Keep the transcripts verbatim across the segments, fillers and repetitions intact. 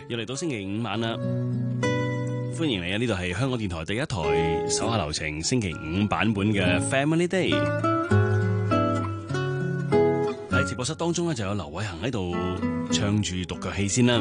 又嚟到星期五晚啦，歡迎你啊！呢度係香港電台第一台手下留情星期五版本嘅 Family Day。喺直播室當中咧，就有劉偉恒喺度唱住獨腳戲先啦。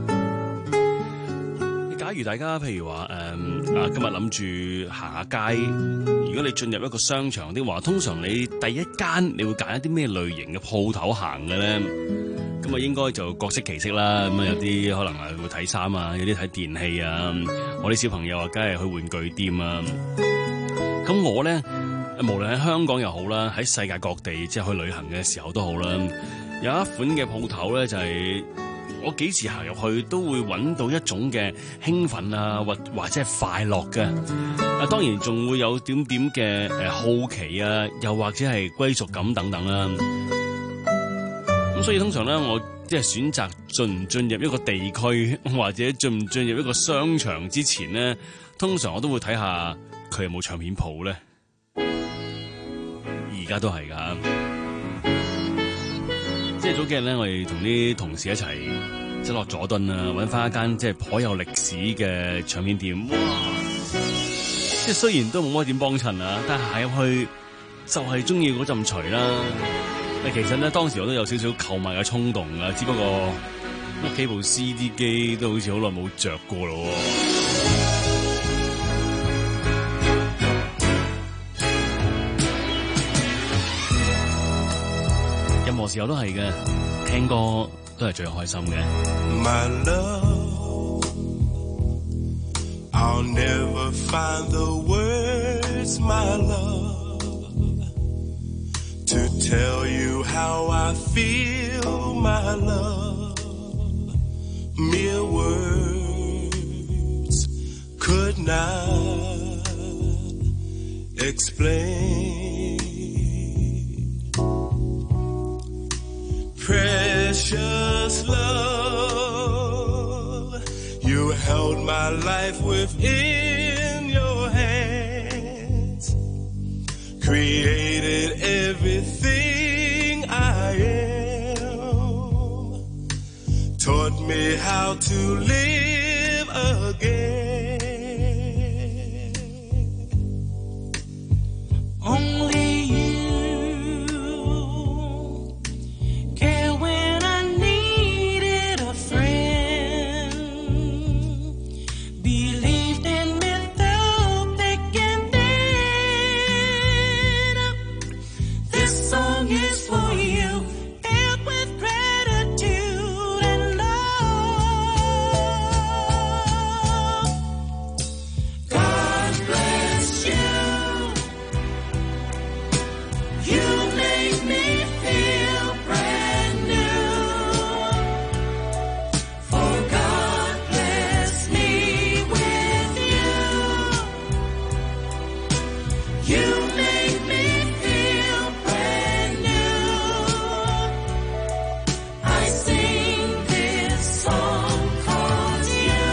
假如大家譬如話誒啊，今日諗住行下街，如果你進入一個商場的話，通常你第一間你會揀一啲咩類型嘅鋪頭行嘅咧？咁啊，應該就各色其色啦。咁啊，有啲可能係會睇衫啊，有啲睇電器啊。我啲小朋友啊，梗係去玩具店啊。咁我咧，無論喺香港又好啦，喺世界各地即係去旅行嘅時候都好啦，有一款嘅鋪頭咧，就係我幾時行入去都會揾到一種嘅興奮啊，或或者係快樂嘅。啊，當然仲會有點點嘅誒好奇啊，又或者係歸屬感等等啦。咁所以通常咧，我即係選擇進唔進入一個地區或者進唔進入一個商場之前咧，通常我都會睇下佢有冇唱片鋪咧。而家都係噶，即係早幾日咧，我哋同啲同事一齊即係落佐敦啊，搵翻一間即係頗有歷史嘅唱片店。哇！即係雖然都冇乜點幫襯啊，但係行入去就係中意嗰陣除啦。其實咧，當時我都有少少購買嘅衝動啊，只不過屋企部 C D 機都好似好耐冇着過咯。任何時候都係嘅，聽歌都係最開心嘅。 My love, I'll never find the words, my love.To tell you how I feel, my love, mere words could not explain. Precious love, you held my life within your hands, created everything I am, taught me how to live again. Only you care when I needed a friend, believed in me through thick and thin.This song is for you, filled with gratitude and love. God bless you. You make me feel brand new. For God bless me with you. You make me feel.I sing this song 'cause you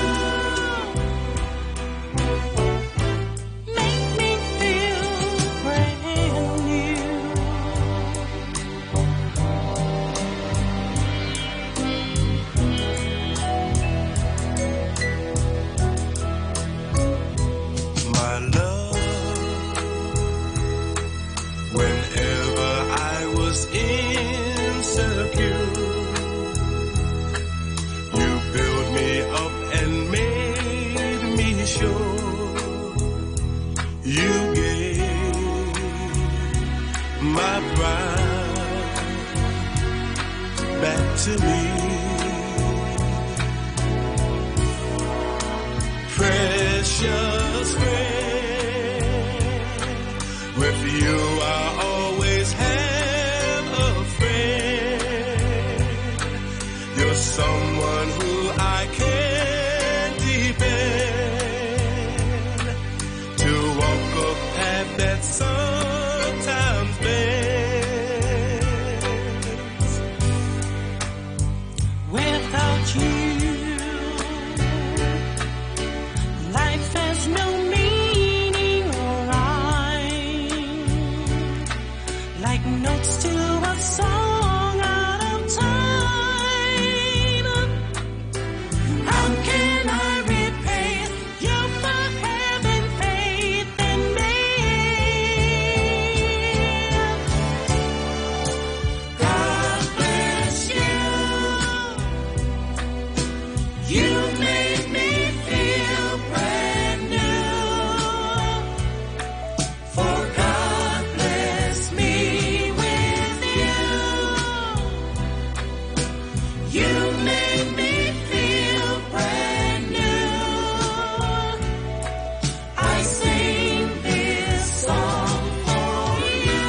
make me feel brand new. My love, whenever I was insecure,You built me up and made me sure. You gave my pride back to me. Precious friend, with you I always have a friend.You're someone who I can depend to walk a path that sometimes bends. Without you, life has no meaning or rhyme, like notes to a song.I'll You make me feel brand new. I sing this song for you.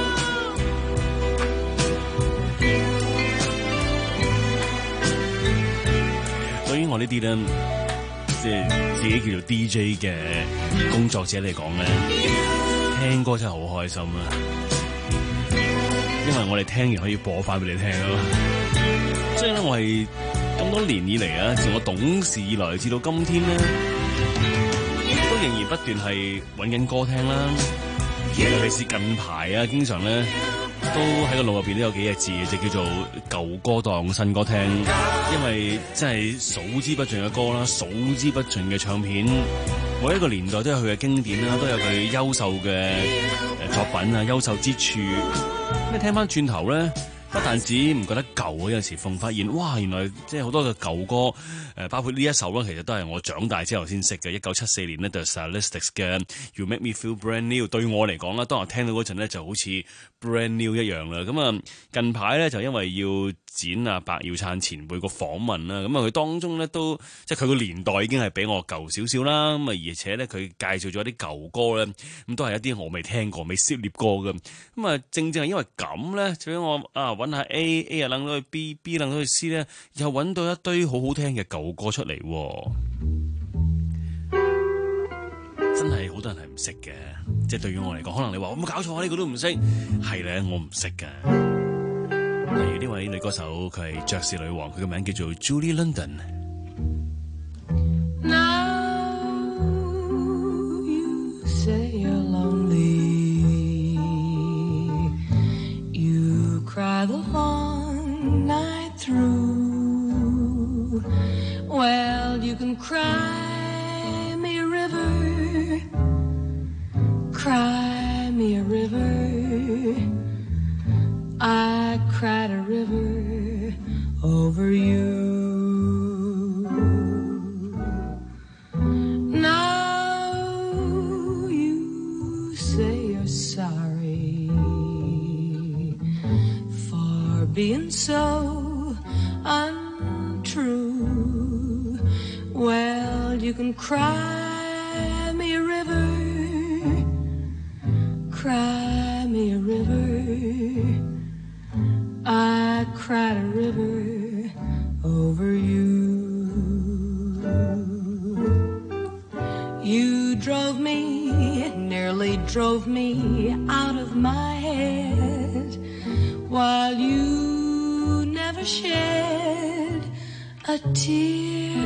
對於我呢啲咧，即係自己叫做 D J 嘅工作者嚟講咧，聽歌真係好開心啊！因為我哋聽完可以播翻俾你聽啊嘛。所以咧，我係咁多年以嚟啊，自我懂事以來至到今天咧，都仍然不斷係揾緊歌聽啦。尤其是近排啊，經常咧都喺個腦入邊都有幾隻字，就叫做舊歌當新歌聽。因為真係數之不盡嘅歌啦，數之不盡嘅唱片，每一個年代都有佢嘅經典啦，都有佢優秀嘅誒作品啊，優秀之處。咁你聽翻轉頭咧，不但止唔覺得舊，有陣時逢發現，哇！原來即係好多嘅舊歌，誒包括呢一首啦，其實都係我長大之後先識嘅。一九七四年咧，The Stylistics 嘅 You Make Me Feel Brand New， 對我嚟講啦，當我聽到嗰陣咧，就好似 brand new 一樣啦。咁啊，近排咧就因為要剪啊白耀燦前輩個訪問啦，咁啊佢當中咧都即係佢個年代已經係比我舊少少啦。咁啊而且咧佢介紹咗啲舊歌咧，咁都係一啲我未聽過、未涉獵過嘅。咁啊正正係因為咁咧，就俾我啊揾下 A，A 啊諗到去 B，B 諗到去 C 咧，又揾到一堆好好聽嘅舊歌出嚟。真係好多人係唔識嘅，即係對於我嚟講，可能你話我冇搞錯啊，呢個都唔識，係咧我唔識嘅。例如呢位女歌手，佢係爵士女王，佢嘅名叫做 Julie London。Now you say you're lonely, you cry the long night through. Well, you can cry me a river, cry me a river. I cried a river over you. Now you say you're sorry for being so untrue. Well, you can cry me a river, cry me a river. I cried a river over you. You drove me, nearly drove me out of my head, while you never shed a tear.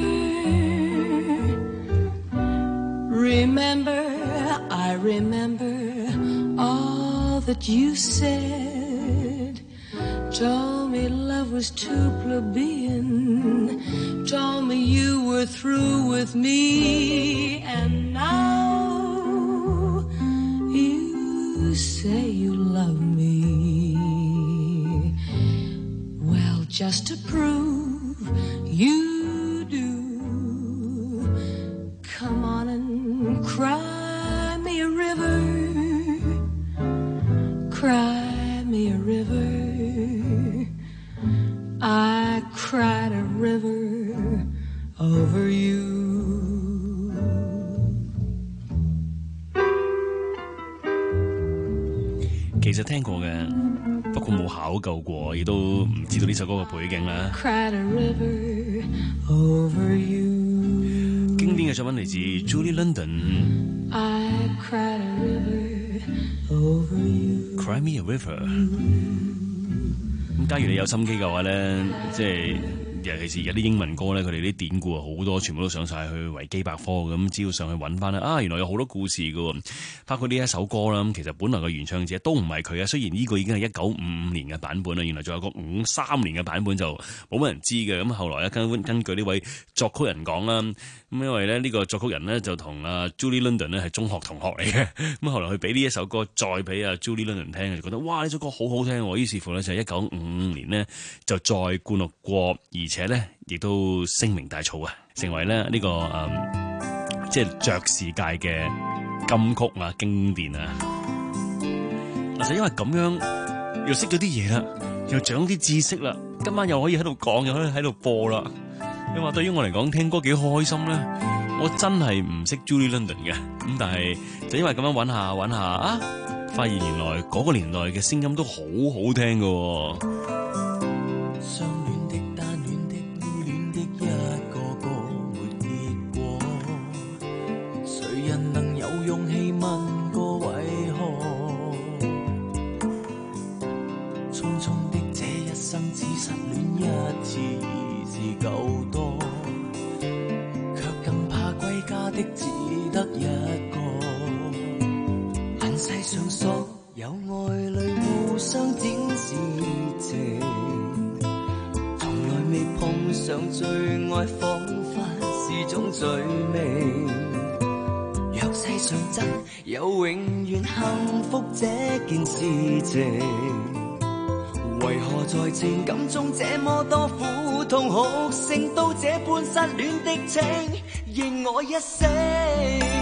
Remember, I remember all that you said. Told me love was too plebeian, told me you were through with me, and now you say you love me. Well, just to prove you do, come on and cry me a river, cry me a river. I cried a river over you. 其實聽過嘅，不過冇考究過，亦都唔知道呢首歌嘅背景啦。 Cried a river over you. 經典嘅作品嚟自 Julie London。 I cried a river over you. Cry me a river。咁假如你有心機嘅話咧，即係尤其是而家啲英文歌咧，佢哋啲典故啊好多，全部都上晒去維基百科咁，只要上去揾翻啦。啊，原來有好多故事㗎，包括呢一首歌啦。其實本來嘅原唱者都唔係佢啊，雖然呢個已經係一九五五年嘅版本啦，原來仲有個五三年嘅版本就冇乜人知嘅。咁後來咧根根據呢位作曲人講啦，咁因為咧呢個作曲人咧就同阿 Julie London 咧係中學同學嚟嘅。咁後來佢俾呢一首歌再俾阿 Julie London 聽，就覺得哇呢首歌好好聽喎。於是乎咧就係一九五五年咧就再灌錄過，而且咧亦都聲名大噪啊，成為咧、這、呢個誒、嗯、即係爵士界嘅金曲啊經典啊。嗱，就因為咁樣又識咗啲嘢啦，又長啲知識啦， 今晚又可以喺度講，又可以喺度播啦。你話對於我嚟講，聽歌幾開心咧？我真係唔識 Julie London 嘅，咁但係就因為咁樣揾下揾下啊，發現原來嗰個年代嘅聲音都好好聽㗎喎。 相戀的、單戀的、依戀的，一個個沒結果。誰人能有勇氣問過為何？匆匆的這一生，只失戀一次已是夠多，卻更怕歸家的只得一個。世上所有愛侶互相展示情，從來未碰上最愛，彷彿是種罪名。若世上真有永遠幸福這件事情，為何在情感中這麼多苦痛哭聲，到這般失戀的情，認我一聲。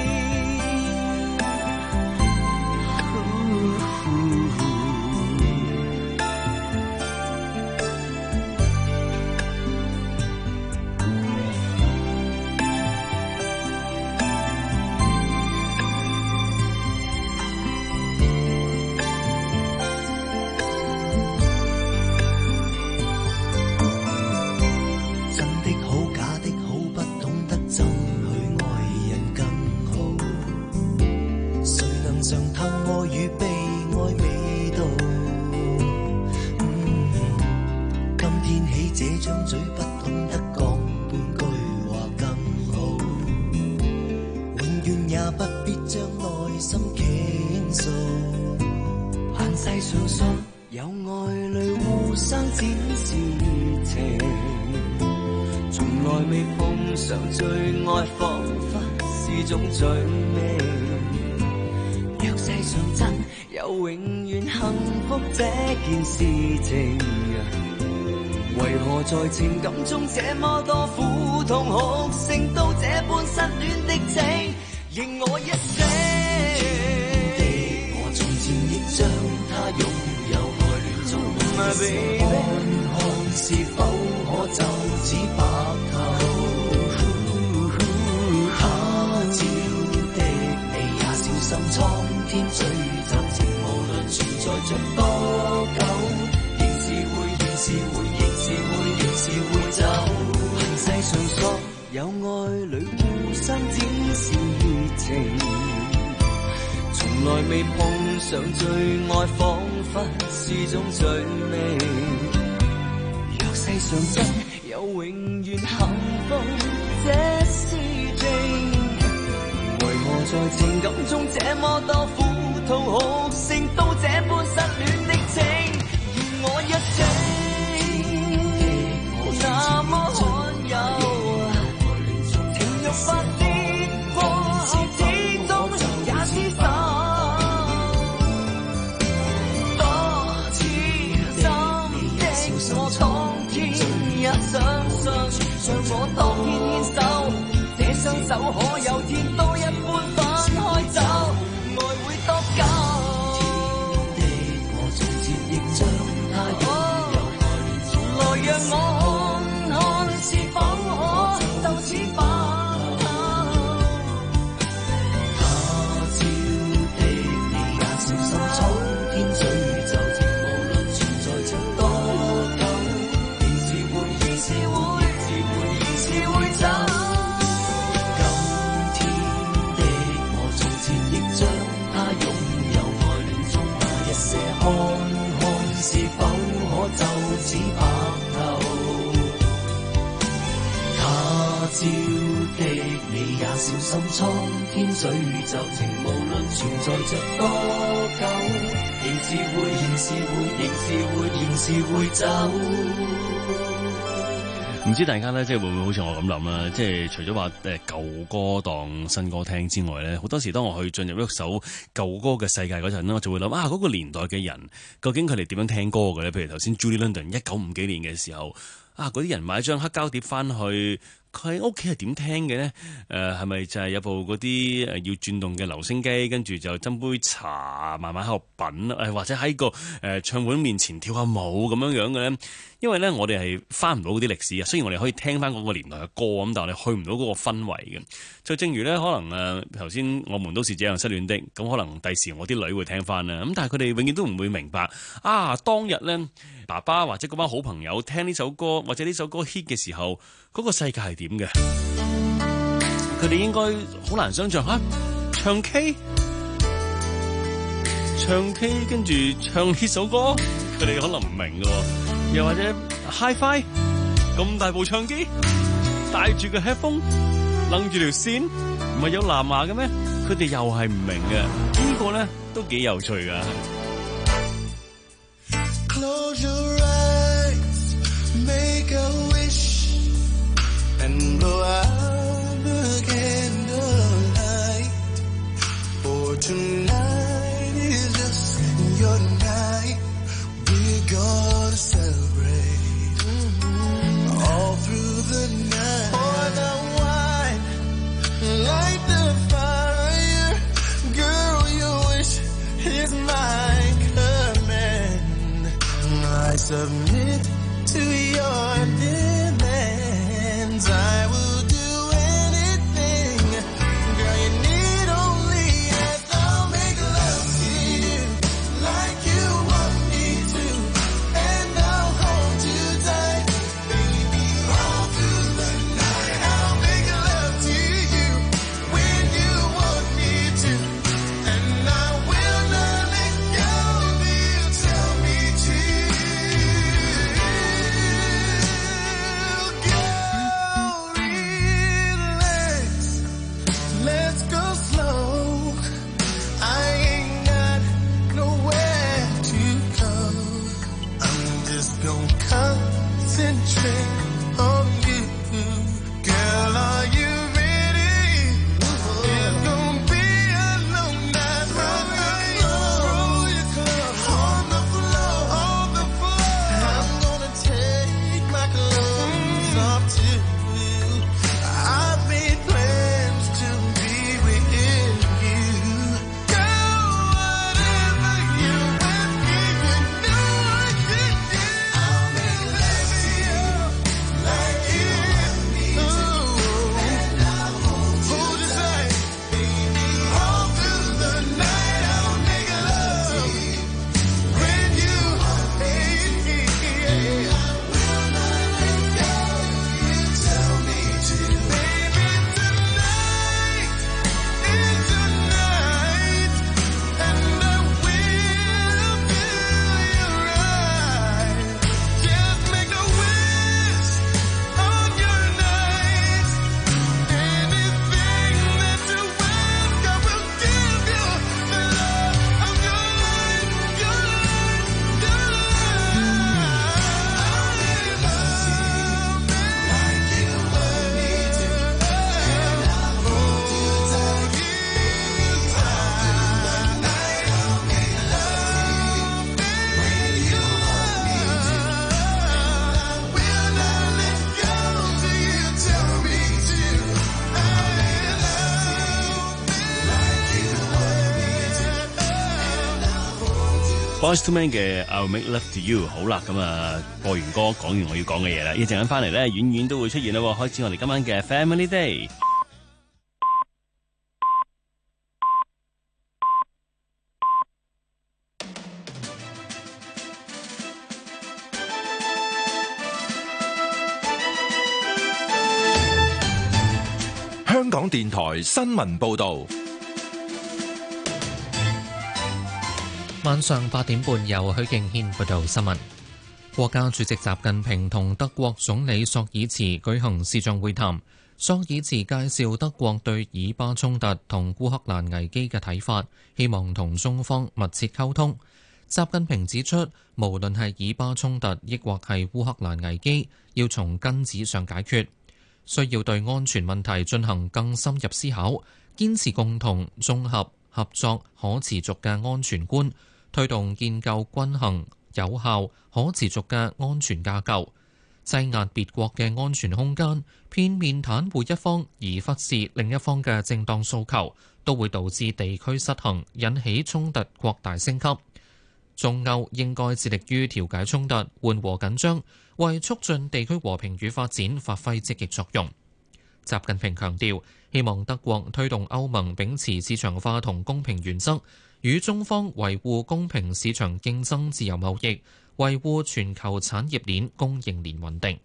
事情為何在情感中這麼多苦痛哭聲，到這般失戀的情，認我一聲。我從前亦將它擁有愛戀中看看是否可就此白頭。他朝的你也小心，蒼天詛咒情，無論存在着多久，仍是會，仍是會，仍是會，仍是會走。恨世上所有愛侶互相展示情，從來未碰上最愛，彷彿是種罪名。若世上真有永遠幸福這事情，為何在情感中這麼多苦痛哭聲，到這般失戀的情，願我一聲。那麼罕有，情欲發泄過後，始終也廝守。多痴心的我，當天也相信，讓我當天牽手，這雙手可有天多一般分開走，愛會多久？天的我從前亦將它擁有愛戀中，來讓我。看看是否可就此白頭，他朝的你也小心，蒼天詛咒情，無論存在着多久，仍是會，仍是會，仍是會，仍是會走。 唔知大家咧，即係會唔會好似我咁諗啦？即係除咗話誒舊歌當新歌聽之外咧，好多時當我去進入一首舊歌嘅世界嗰陣咧，我就會諗啊，嗰個年代嘅人究竟佢哋點樣聽歌嘅咧？譬如頭先 Julie London 一九五幾年嘅時候啊，嗰啲人買張黑膠碟翻去佢喺屋企係點聽嘅咧？誒係咪就係有部嗰啲誒要轉動嘅留聲機，跟住就斟杯茶，慢慢喺度品誒，或者喺個誒唱盤面前跳下舞咁樣樣嘅咧？因為咧，我哋係翻唔到嗰啲歷史啊。雖然我哋可以聽翻嗰個年代嘅歌咁，但係我哋去唔到嗰個氛圍嘅。就正如咧，可能誒頭先我們都是這樣失戀的，咁可能第時我啲女會聽翻啦。咁但係佢哋永遠都唔會明白啊，當日咧爸爸或者嗰班好朋友聽呢首歌或者呢首歌 hit 嘅時候，嗰個世界係點嘅？佢哋應該好難想像嚇，唱 K， 唱 K 跟住唱呢首歌，佢哋可能唔明嘅。又或者 Hi-Fi 咁大部唱機，戴住個 headphone， 楞住條線，唔係有藍牙嘅咩？佢哋又係唔明嘅，呢個咧都幾有趣噶。 Close your eyes, make a wish, and blow out the candlelight. For tonight is just your night. We're gonna celebrate all through the night. Pour the wine, light the fire. Girl, your wish is my command. I submit to your demands. I will do anything. Girl, you need only ask. I'll make love to you like you want me to, and I'll hold you tight, baby, all through the night. I'll make love to you when you want me to, and I will not let go till you tell me to. Girl, relax, let's go slow. I ain't got nowhere to go. I'm just gonna concentrate on you. Girl, are you ready? It's gonna be a long night. Roll your clothes on the floor, on the floor. I'm gonna take my clothes off too. I've made plans to be with you. Girl, whatever you want me, you know I can do. I'll make love to you like you want me to, and I'll hold you tight, baby, all through the night. I'll make love to you when you want me, and I will not let go till you tell me to. Baby, tonight is your night, and I will do you right. Just make a wish on your night. Anything that you ask, I will give you. The love of your life, your life, your life. I'll make love to you like you want me to, and I'll hold you tight, baby, all through the night. I'll make love to you when you want me to, and I will not let go till you tell me to. I'll make love like you want me to, and I'll hold you. Boyz two Men 嘅 I'll Make Love to You。 好啦，咁啊播完歌講完我要講嘅嘢啦，一陣間翻嚟咧，遠遠都會出現啦喎。開始我哋今晚嘅 Family Day。 香港電台新聞報導， 晚上八點半由許敬軒報道新聞。國家主席習近平同德國總理朔爾茨舉行視像會談，朔爾茨介紹德國對以巴衝突同烏克蘭危機嘅睇法，希望同中方密切溝通。習近平指出，無論係以巴衝突，抑或係烏克蘭危機，要從根子上解決，需要對安全問題進行更深入思考，堅持共同、綜合、合作、可持續嘅安全觀，推動建構均衡、有效、可持續嘅安全架構。 擠壓別國嘅安全空間，片面袒護一方而忽視另一方嘅正當訴求，都會導致地區失衡，引起衝突擴大升級。中歐應該致力於調解衝突，緩和緊張，為促進地區和平與發展發揮積極作用。習近平強調，希望德國推動歐盟秉持市場化同公平原則，與中方維護公平市場競爭、自由貿易，維護全球產業鏈供應鏈穩定。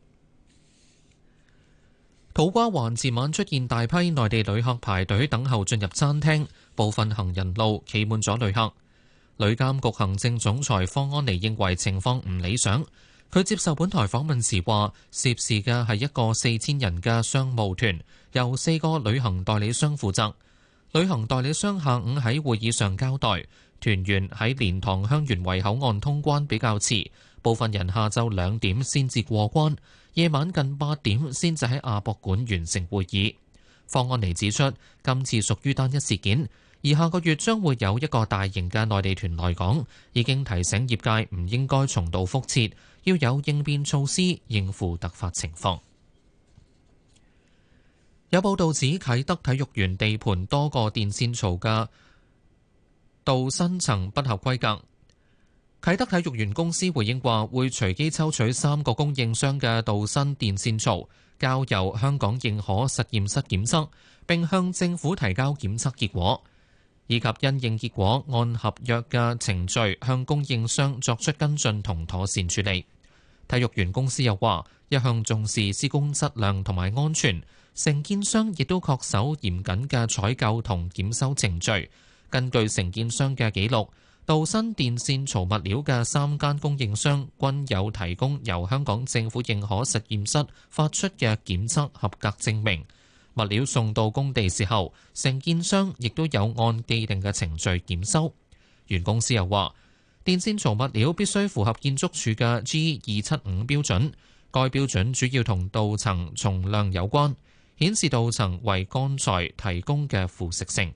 土瓜灣前晚出現大批內地旅客排隊等候進入餐廳，部分行人路企滿咗旅客。旅監局行政總裁方安妮認為情況唔理想。佢接受本台訪問時話，涉事嘅係一個四千人嘅商務團，由四個旅行代理商負責。旅行代理商下午喺會議上交代，團員喺蓮塘香園圍口岸通關比較遲，部分人下晝兩點先至過關，夜晚近八點先至喺亞博館完成會議。方安妮指出，今次屬於單一事件，而下個月將會有一個大型嘅內地團來港，已經提醒業界唔應該重蹈覆轍，要有應變措施應付突發情況。有報道指啟德體育園地盤多個電線槽嘅鍍鋅層不合規格。啟德體育園公司回應話，會隨機抽取三個供應商嘅鍍鋅電線槽，交由香港認可實驗室檢測，並向政府提交檢測結果，以及因應結果按合約嘅程序向供應商作出跟進同妥善處理。體育園公司又話，一向重視施工質量同埋安全，承建商亦都恪守嚴謹嘅採購同檢修程序。根據承建商嘅記錄，鍍鋅電線槽物料嘅三間供應商均有提供由香港政府認可實驗室發出嘅檢測合格證明。物料送到工地時候，承建商亦都有按既定嘅程序檢修。原公司又話，電線槽物料必須符合建築署嘅 G 二七五標準，該標準主要同鍍層重量有關，顯示鍍層為鋼材提供嘅腐蝕性。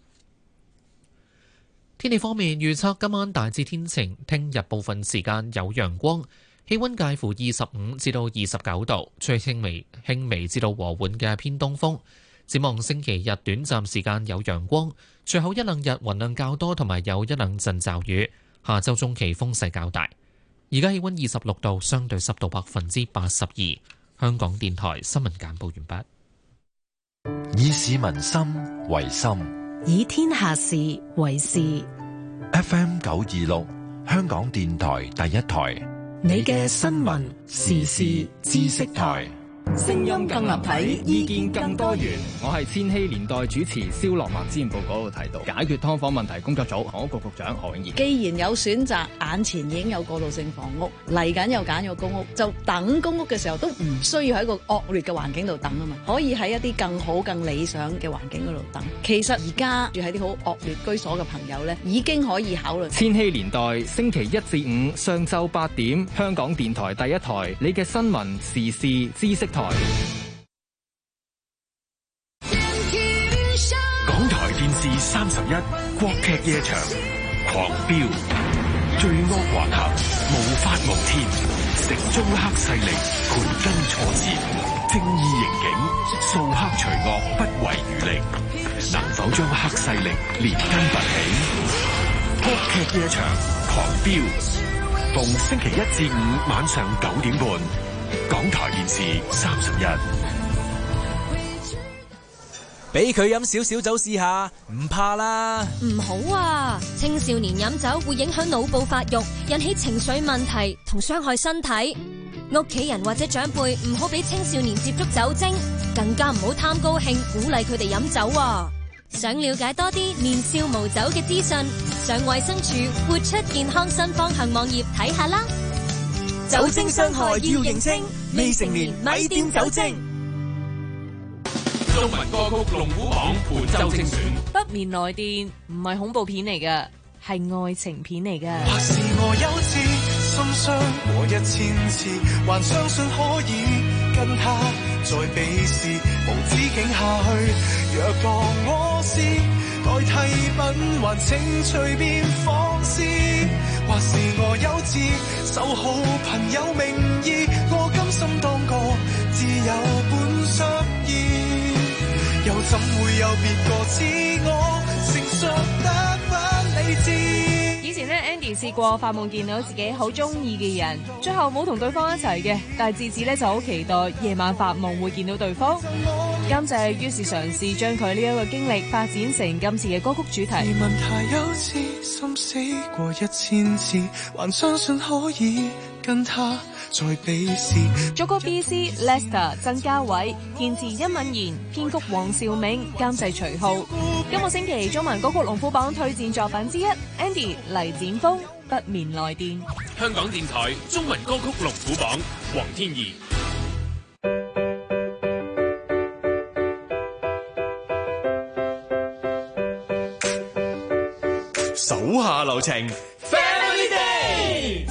天氣方面預測今晚大致天晴，聽日部分時間有陽光，氣溫介乎二十五至到二十九度，吹輕微輕微至到和緩嘅偏東風。展望星期日短暫時間有陽光，隨後一兩日雲量較多，同埋有一兩陣驟雨。下周中期風勢較大。而家氣溫二十六度，相對濕度百分之八十二。香港電台新聞簡報完畢。 以市民心為心， 以天下事為事。 F M 九二六，香港電台第一台， 你嘅新聞時事知識台。 聲音更立體，意見更多元。我係千禧年代主持蕭樂文。之前報告嗰度提到解決劏房問題工作組房屋局局長何永賢。 既然有選擇，眼前已經有過渡性房屋，嚟緊又揀咗公屋，就等公屋嘅時候都唔需要喺個惡劣嘅環境度等啊嘛，可以喺一啲更好、更理想嘅環境嗰度等。其實而家住喺啲好惡劣居所嘅朋友呢，已經可以考慮。 千禧年代星期一至五上晝八點，香港電台第一台，你嘅新聞時事知識台。 港台電視三十一國劇夜場狂飆，罪惡橫行，無法無天，城中黑勢力盤根錯節，正義刑警掃黑除惡不遺餘力，能否將黑勢力連根拔起？國劇夜場狂飆，逢星期一至五晚上九點半，港台電視三十一。 俾佢飲少少酒試下，唔怕啦。 唔好啊，青少年飲酒會影響腦部發育，引起情緒問題同傷害身體。屋企人或者長輩唔好俾青少年接觸酒精，更加唔好貪高興鼓勵佢哋飲酒啊。想了解多啲年少無酒嘅資訊，上衛生署活出健康新方向網頁睇下啦。 酒精傷害要認清，未成年咪掂酒精。 中文歌曲龍虎榜本周精選。 北面來電唔係恐怖片嚟㗎，係愛情片嚟㗎。 或是我幼稚，心傷過一千次，還相信可以跟他再比試，無止境下去。若當我是代替品，還請隨便放肆。或是我幼稚，守好朋友名義。 我甘心當個自由本相依，又怎會有別個自我成熟得不理智？ 以前呢 Andy 試過發夢見到自己好中意嘅人，最後冇同對方一齊嘅，但係自此呢就好期待夜晚發夢會見到對方。監製於是嘗試將佢呢一個經歷發展成今次嘅歌曲主題。 疑問太幼稚，心死過一千次，還相信可以跟他再比試。 作曲 B C Lester 曾家偉，填詞殷敏賢，編曲黃兆銘，監製徐浩。今個星期中文歌曲龍虎榜推薦作品之一 Andy 黎展峰不眠來電。 香港電台中文歌曲龍虎榜，黃天怡。 手下留情 Family Day。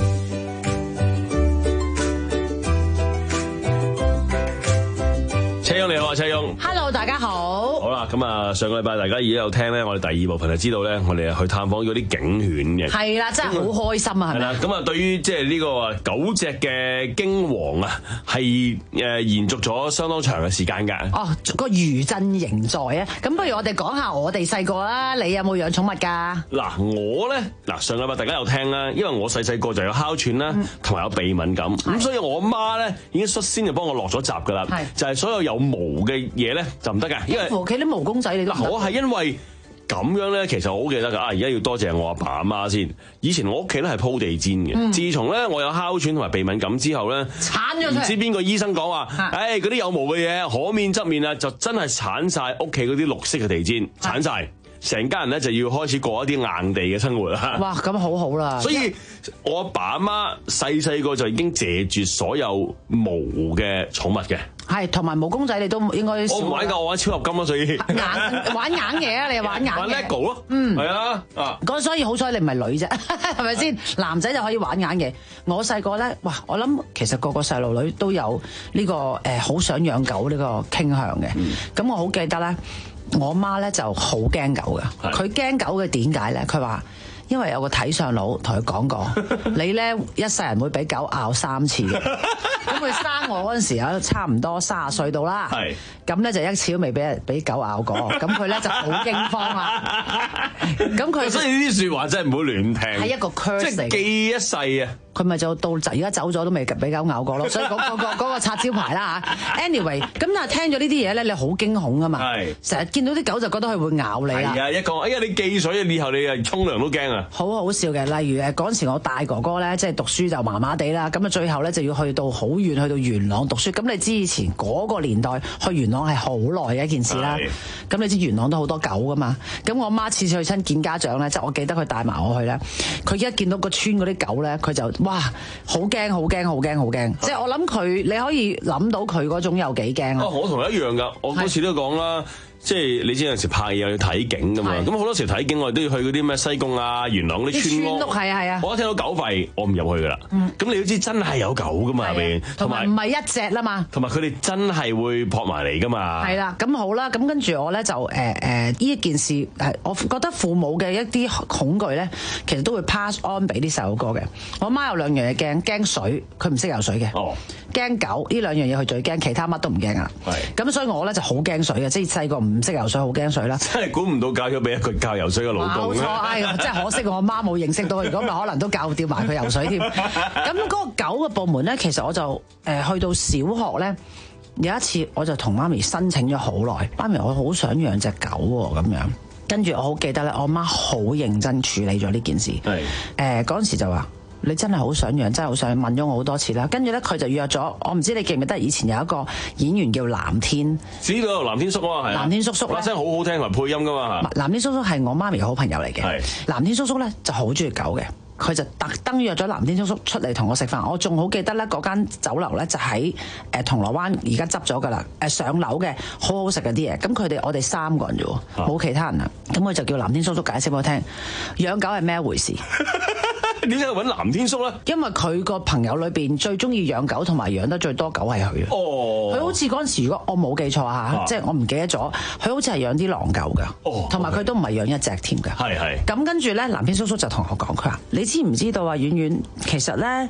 車翁你好啊，車翁。 Hello， 大家好。 好啦，咁啊，上個禮拜大家已經有聽咧，我哋第二部分就知道咧，我哋去探訪嗰啲警犬嘅。 係啦，真係好開心啊，係咪？ 係啦，咁啊，對於即係呢個啊九隻嘅驚王啊，係誒延續咗相當長嘅時間㗎。 哦，個餘震仍在啊！咁不如我哋講下我哋細個啦，你有冇養寵物㗎？ 嗱，我咧嗱上個禮拜大家有聽啦，因為我細細個就有哮喘啦，同埋、嗯、有鼻敏感，咁所以我媽咧已經率先就幫我落咗閘㗎啦，就係所有有毛嘅嘢咧就唔得㗎，因為屋企啲毛公仔你都唔得。 我係因為咁樣咧，其實我好記得㗎。啊，而家要多謝我阿爸阿媽先。以前我屋企咧係鋪地氈嘅，嗯、自從咧我有哮喘同埋鼻敏感之後咧， 鏟咗出嚟。唔知邊個醫生講話，誒嗰啲有毛嘅嘢可面側面啊，就真係鏟晒屋企嗰啲綠色嘅地氈，鏟晒。成家人咧就要開始過一啲硬地嘅生活啦。 哇，咁好好啦。 所以我阿爸阿媽細細個就已經謝絕所有毛嘅寵物嘅。 係，同埋毛公仔你都應該。 我唔玩㗎，我玩超合金咯，所以。 硬玩硬嘢啊！你玩硬嘢。 玩 LEGO 咯。 嗯。 係啊。啊。 咁所以好彩你唔係女啫，係咪先？男仔就可以玩硬嘢。我細個咧，哇！我諗其實個個細路女都有呢、呢個誒好、呃、想養狗呢個傾向嘅。咁、嗯、我好記得咧。我媽咧就好驚狗嘅，佢驚狗嘅點解咧？佢話因為有個睇相佬同佢講過，你咧一世人會俾狗咬三次嘅。咁佢生我嗰陣時啊，差唔多三十歲到啦。係咁咧就一次都未俾人俾狗咬過，咁佢咧就好驚慌啦。咁佢所以呢啲説話真係唔好亂聽。 係一個 curse 嚟， 即係記一世啊！ 佢咪就到而家走咗都未俾狗咬過咯，所以嗰、嗰個嗰、嗰個擦招牌啦嚇。Anyway，咁但係聽咗呢啲嘢咧，你好驚恐噶嘛？係成日見到啲狗就覺得佢會咬你啦。係啊， 一講哎呀你忌水啊，以後你啊沖涼都驚啊！ 好好笑嘅，例如誒嗰陣時我大哥哥咧，即係讀書就麻麻地啦，咁啊最後咧就要去到好遠，去到元朗讀書。咁你知以前嗰個年代去元朗係好耐嘅一件事啦。咁你知元朗都好多狗噶嘛？咁我媽次次去親見家長咧，即係我記得佢帶埋我去咧，佢一見到個村嗰啲狗咧，佢就哇好驚好驚好驚好驚！即係我諗佢你可以諗到佢嗰種有幾驚啊！ 我同佢一樣㗎，我嗰次都講啦。即係你知有陣時拍嘢要睇景㗎嘛，咁好多時睇景我哋都要去嗰啲咩西貢啊、元朗嗰啲村屋， 係啊係啊。 我一聽到狗吠，我唔入去㗎啦。咁、嗯、你都知真係有狗㗎嘛入邊， 同埋唔係一隻啦嘛。同埋佢哋真係會撲埋嚟㗎嘛。 係啦，咁好啦，咁跟住我咧就誒誒呢一件事誒，我覺得父母嘅一啲恐懼咧，其實都會 pass on 俾啲細路哥嘅。我媽有兩樣嘢驚，驚水，佢唔識游水嘅。哦。驚狗呢兩樣嘢佢最驚，其他乜都唔驚啊。係。咁所以我咧就好驚水嘅，即係細個唔識游水，好驚水啦。 真係估唔到教咗俾一個教游水嘅老公。冇錯， 哎呀，真係可惜我媽冇認識到，如果咪可能都教掉埋佢游水添。咁嗰個狗嘅部門咧，其實我就誒、呃、去到小學咧，有一次我就同媽咪申請咗好耐，媽咪我好想養隻狗喎咁樣。跟住我好記得咧，我媽好認真處理咗呢件事。係誒嗰陣時就話。你真係好想養，真係好想問咗我好多次啦。跟住咧，佢就約咗我，唔知你記唔記得以前有一個演員叫藍天， 知道藍天叔啊，係藍天叔叔咧， 把聲好好聽同埋配音噶嘛。 藍天叔叔係我媽咪嘅好朋友嚟嘅。係藍天叔叔咧就好中意狗嘅，佢就特登約咗藍天叔叔出嚟同我食飯。我仲好記得咧，嗰間酒樓咧就喺誒銅鑼灣，而家執咗噶啦。誒上樓嘅，好好食嘅啲嘢。咁佢哋我哋三個人啫喎，冇、啊、其他人啊。咁佢就叫藍天叔叔解釋俾我聽，養狗係咩回事。 點解要揾藍天叔咧？ 因為佢個朋友裏邊最中意養狗同埋養得最多狗係佢。哦，佢好似嗰陣時，如果我冇記錯嚇，啊、即係我唔記得咗，佢好似係養啲狼狗㗎。哦，同埋佢都唔係養一隻添㗎。係係。咁跟住咧，藍天叔叔就同我講，佢話：你知唔知道啊？遠遠其實咧，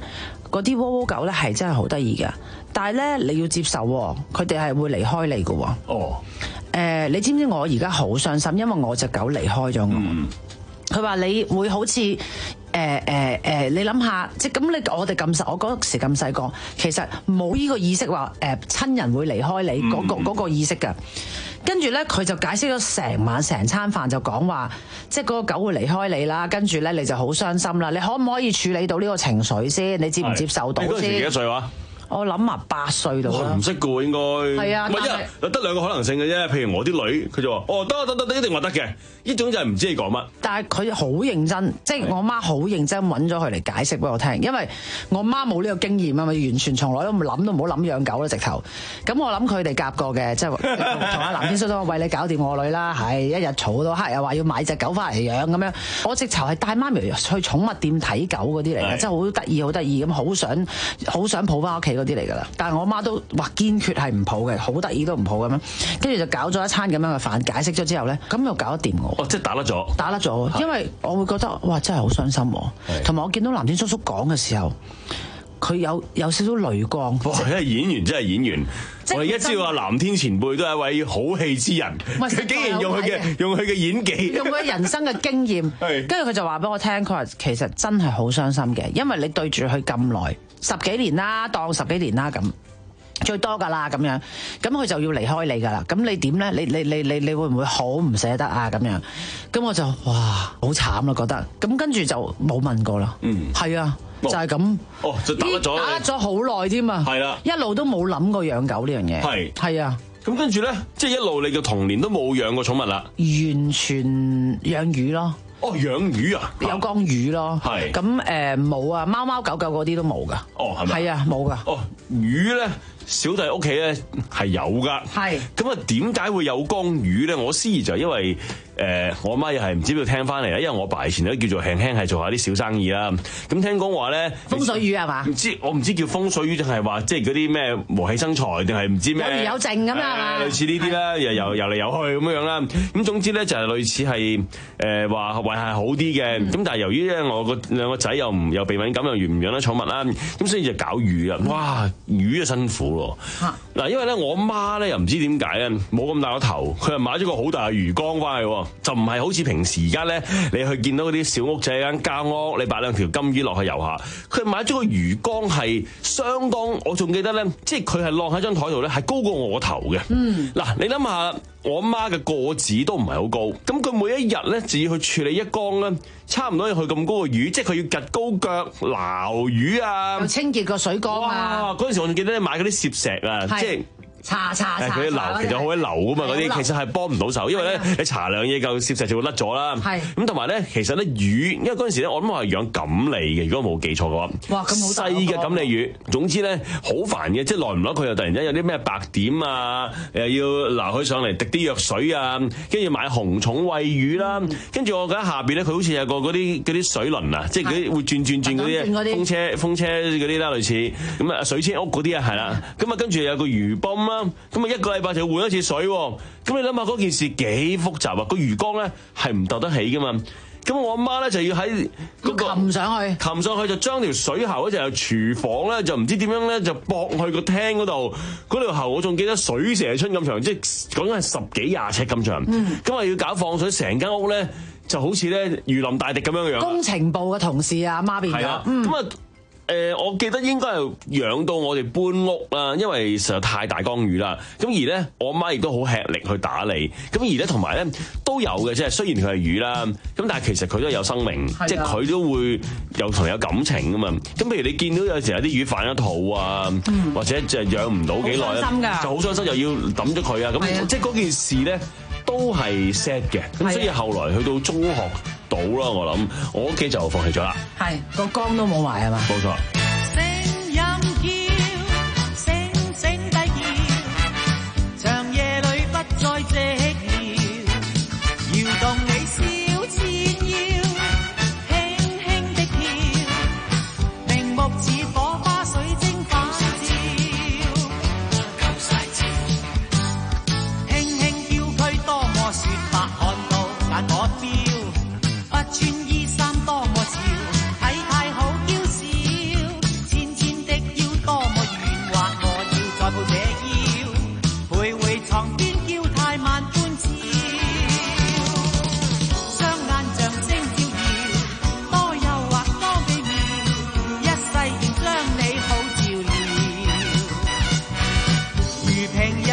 嗰啲窩窩狗咧係真係好得意嘅，但係咧你要接受喎，佢哋係會離開你嘅喎。 哦。 誒、呃，你知唔知我而家好傷心，因為我隻狗離開咗我。佢、嗯、話你會好似誒誒誒，你諗下，即係咁你我哋咁細，我嗰時咁細個，其實冇呢個意識話誒親人會離開你嗰、嗯嗰個嗰個意識㗎。跟住咧，佢就解釋咗成晚成餐飯就講話，即係嗰個狗會離開你啦。跟住咧，你就好傷心啦。你可唔可以處理到呢個情緒先？你接唔接受到先？ 你嗰時幾多歲話？ 我諗啊，八歲到啦。 唔識嘅喎，應該。係啊， 唔係一得兩個可能性嘅啫。譬如我啲女，佢就話：哦，得得得，一定話得嘅。呢種就係唔知你講乜。但係佢好認真，即係我媽好認真揾咗佢嚟解釋俾我聽，因為我媽冇呢個經驗啊嘛，完全從來都唔諗都唔好諗養狗啦，直頭。咁我諗佢哋夾過嘅，即係同阿藍天叔叔為你搞掂我女啦，係一日嘈到黑，又話要買隻狗翻嚟養咁樣。我直頭係帶媽咪去寵物店睇狗嗰啲嚟嘅，真係好得意好得意咁，好想好想抱翻屋企嗰啲嚟㗎啦。但係我媽都話堅決係唔抱嘅，好得意都唔抱咁樣。跟住就搞咗一餐咁樣嘅飯，解釋咗之後咧，咁又搞得掂我。 哦，即係打得咗，打得咗，因為我會覺得哇，真係好傷心喎。同埋我見到藍天叔叔講嘅時候，佢有有少少淚光。 哇！因為演員真係演員，我而家知道阿藍天前輩都係一位好戲之人，佢竟然用佢嘅用佢嘅演技， 用佢人生嘅經驗，跟住佢就話俾我聽，佢話其實真係好傷心嘅，因為你對住佢咁耐，十幾年啦，當十幾年啦咁。最多㗎啦咁樣，咁佢就要離開你㗎啦。咁你點咧？你你你你你會唔會好唔捨得啊？咁樣，咁我就哇好慘啦覺得。咁跟住就冇問過啦。嗯，係啊，就係咁。 哦，就打得咗， 打得咗好耐添啊。係啦，一路都冇諗過養狗呢樣嘢。係係啊。 咁跟住咧，即係一路你嘅童年都冇養過寵物啦。 完全養魚咯。 哦，養魚啊？ 有缸魚咯。係。咁誒冇啊，貓貓狗狗嗰啲都冇㗎。哦，係咪？係啊，冇㗎。 哦，魚咧。小弟屋企咧係有㗎，係咁啊，點解會有缸魚咧？我思疑就係因為誒、呃、我媽又係唔知邊度聽翻嚟啦，因為我爸以前都叫做輕輕係做下啲小生意啦。咁聽講話咧， 風水魚係嘛？ 唔知我唔知叫風水魚定係話即係嗰啲咩和氣生財定係唔知咩有餘有剩咁啊嘛？ 類似呢啲啦，又游游嚟游去咁樣啦。咁總之咧就係類似係誒話為係好啲嘅。咁、嗯、但係由於咧我個兩個仔又唔又鼻敏感又養唔養得寵物啦，咁所以就搞魚啊！哇，魚啊辛苦。嗱，因為咧我媽咧又唔知點解咧冇咁大個頭，佢又買咗個好大嘅魚缸翻去，就唔係好似平時而家咧你去見到嗰啲小屋仔間間屋，你擺兩條金魚落去遊下，佢買咗個魚缸係相當，我仲記得咧，即係佢係晾喺張台度咧，係高過我頭嘅。嗯，嗱，你諗下，我媽嘅個子都唔係好高，咁佢每一日咧就要去處理一缸咧，差唔多要去咁高嘅魚，即係佢要趌高腳撈魚啊， 又清潔個水缸啊。 哇！嗰陣時我仲記得咧買嗰啲攝石啊，即係。 查查查， 佢啲流其實好鬼流噶嘛，嗰啲其實係幫唔到手，因為咧你搽兩嘢嚿攝石就會甩咗啦。係咁同埋咧，其實咧魚，因為嗰陣時咧我諗我係養錦鯉嘅，如果冇記錯嘅話。哇！咁好細嘅錦鯉魚，總之咧好煩嘅，即係耐唔耐佢又突然間有啲咩白點啊，誒要撈佢上嚟滴啲藥水啊，跟住買紅蟲餵魚啦，跟住我覺得下邊咧佢好似有個嗰啲嗰啲水輪啊，即係嗰啲會轉轉轉嗰啲風車風車嗰啲啦，類似咁啊水車屋嗰啲啊係啦，咁啊跟住有個魚泵啦。咁啊一個禮拜就換一次水，咁你諗下嗰件事幾複雜啊？個魚缸咧係唔竇得起噶嘛？咁我阿媽咧就要喺嗰個擒上去， 擒上去就將條水喉咧就由廚房咧就唔知點樣咧就駁去個廳嗰度，嗰條喉我仲記得水蛇春咁長，即係講緊係十幾廿尺咁長，咁啊、嗯、要搞放水，成間屋咧就好似咧如臨大敵咁樣樣。 工程部嘅同事啊，媽變咗，咁啊。嗯誒、呃，我記得應該係養到我哋搬屋啦，因為實在太大缸魚啦。咁而咧，我媽亦都好吃力去打理。咁而咧，同埋咧都有嘅，即係雖然佢係魚啦，咁但係其實佢都有生命，的即係佢都會有同有感情噶嘛。咁譬如你見到有時有啲魚反咗肚啊，嗯、或者就係養唔到幾耐咧，就好傷心，又要抌咗佢啊。咁的即係嗰件事咧都係 sad 嘅。咁的所以後來去到中學到啦，我諗我屋企就放棄咗啦。 係個缸都冇埋係嘛？ 冇錯。 聲音叫，聲聲低叫，長夜裏不再寂寥，搖動你小纏腰，輕輕的跳，明目似火花水晶反照，夠晒照，輕輕叫佢多麼雪白，看到眼我飆。不穿衣衫多麼潮，體態好嬌小。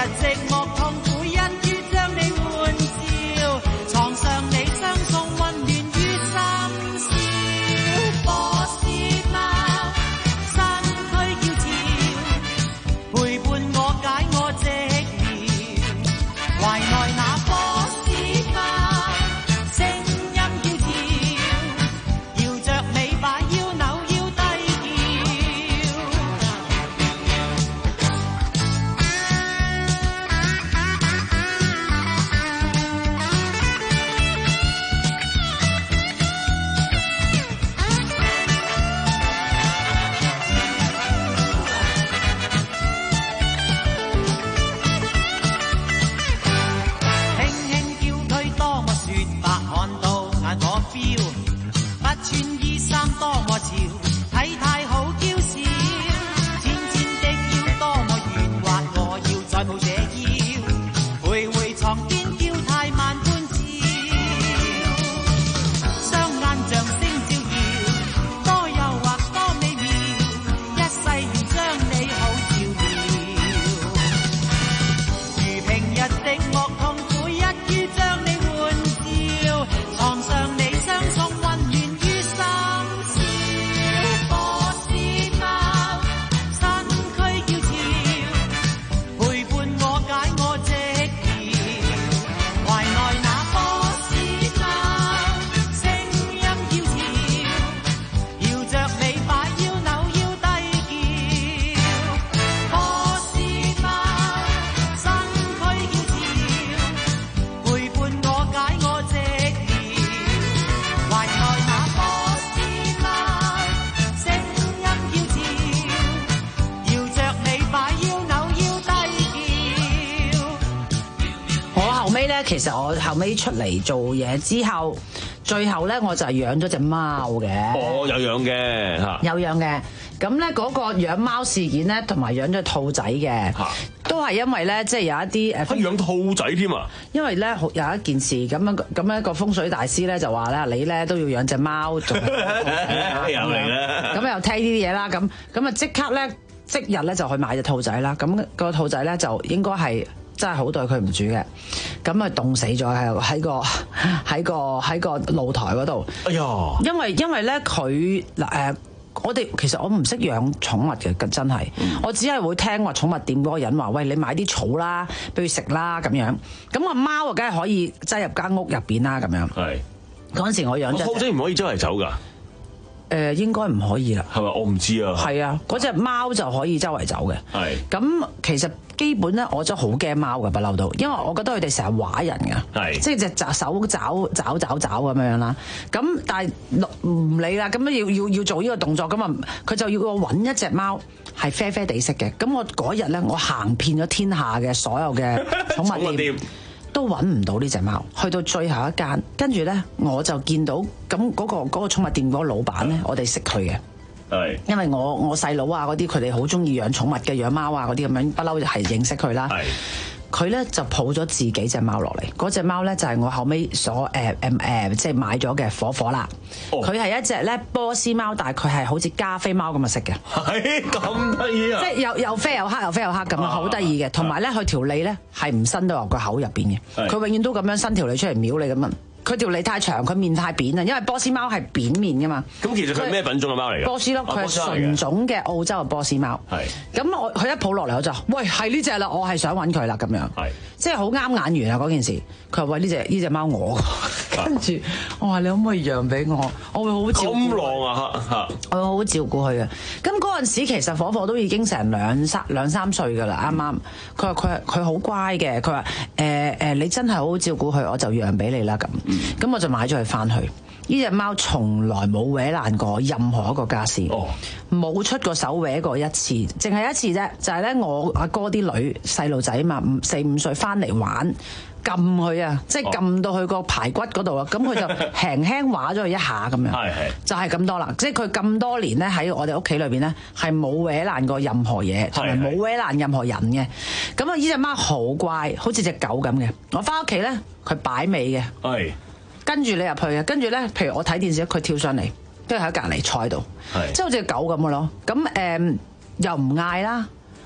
寂寞痛苦，一於將你喚笑，床上你相送溫暖於深宵。波斯貓，身軀窈窕，陪伴我解我寂寥，懷內那波斯貓，聲音嬌俏，搖着尾擺腰扭腰低叫。輕輕叫佢多麼雪白，看到眼火飆，不穿衣衫多麼潮，體態好嬌小，尖尖的腰多麼圓滑，我要再抱這腰，回回床邊叫太慢歡笑，雙眼像星照耀，多誘惑多美妙，一世願將你好照料。如平日寂寞痛苦，一於將你喚笑，床上你相送溫暖於深宵。波斯貓，身軀嬌俏，陪伴我解我寂寥，懷內那波斯貓，聲音嬌俏，搖着尾擺腰扭腰低叫。波斯貓，身軀嬌俏，陪伴我解我寂寥，懷內那波斯貓，聲音嬌俏，搖着尾擺腰扭腰低叫。 我後尾咧，其實我後尾出嚟做嘢之後，最後咧我就係養咗隻貓嘅。 我有養嘅嚇， 有養嘅。咁咧嗰個養貓事件咧，同埋養咗兔仔嘅，都係因為咧，即係有一啲誒， 可以養兔仔添啊！ 因為咧有一件事咁樣咁樣一個風水大師咧就話咧，你咧都要養隻貓做兔仔啦又嚟啦咁又聽呢啲嘢啦，咁咁啊即刻咧即日咧就去買隻兔仔啦。咁個兔仔咧就應該係真係好對佢唔住嘅，咁啊凍死咗喺喺個喺個喺個露台嗰度。 哎呀！ 因為因為咧佢嗱誒。我哋其實我唔識養寵物嘅，真係，嗯、我只係會聽話寵物店嗰個人話，喂，你買啲草啦，俾佢食啦咁樣。咁個貓啊，梗係可以擠入間屋入邊啦咁樣。係嗰陣時我養隻兔仔唔可以周圍走㗎。 誒、呃、應該唔可以啦， 係咪？我唔知啊。係啊，嗰隻貓就可以周圍走嘅。 係。 咁其實基本咧，我真係好驚貓嘅不嬲到，因為我覺得佢哋成日畫人㗎。係。即係隻隻手爪爪爪爪咁樣啦。咁但係唔理啦，咁樣要要要做呢個動作，咁啊佢就要我揾一隻貓係啡啡地色嘅。咁我嗰日咧，我行遍咗天下嘅所有嘅寵物店。都揾唔到呢隻貓，去到最後一間，跟住咧我就見到咁嗰個嗰個寵物店嗰個老闆咧，我哋識佢嘅，係因為我我細佬啊嗰啲佢哋好中意養寵物嘅，養貓啊嗰啲咁樣，不嬲就係認識佢啦。係佢咧就抱咗自己隻貓落嚟，嗰隻貓咧就係我後尾所誒誒誒即係買咗嘅火火啦。佢係、哦、一隻咧波斯貓，但係佢係好似加菲貓咁嘅色嘅， 係咁得意啊！ 即係又又啡又黑又啡又黑咁樣，好得意嘅。同埋咧佢條脷咧係唔伸到入個口入邊嘅，佢永遠都咁樣伸條脷出嚟瞄你咁樣。佢條脷太長，佢面太扁啊！因為波斯貓係扁面噶嘛。咁其實佢係咩品種嘅貓嚟㗎？波斯咯，佢係純種嘅澳洲嘅波斯貓。係。咁我佢一抱落嚟我就，喂係呢隻啦，我係想揾佢啦咁樣。係。即係好啱眼緣啊嗰件事。佢話喂呢隻呢隻貓我，跟住我話你可唔可以讓俾我？我會好照顧。咁浪啊嚇！我會好照顧佢嘅。咁嗰陣時其實火火都已經成兩三兩三歲㗎啦，啱啱。佢話佢佢好乖嘅，佢話誒誒你真係好好照顧佢，我就讓俾你啦咁。咁我就買咗佢翻去。呢隻貓從來冇搲爛過任何一個家私，冇、oh. 出過手搲過一次，淨係一次啫。就係、是、咧，我阿哥啲女細路仔嘛，五四五歲翻嚟玩，撳佢啊，即係撳到佢個排骨嗰度啊，咁佢、oh. 就輕輕劃咗佢一下咁樣，就係咁多啦。即係佢咁多年咧喺我哋屋企裏邊咧，係冇搲爛過任何嘢，同埋冇搲爛任何人嘅。咁啊，呢隻貓好乖，好似隻狗咁嘅。我翻屋企咧，佢擺尾嘅。係。跟住你入去嘅，跟住咧，譬如我睇電視，佢跳上嚟，跟住喺隔離坐喺度，即係好似狗咁嘅咯。咁誒、呃、又唔嗌啦，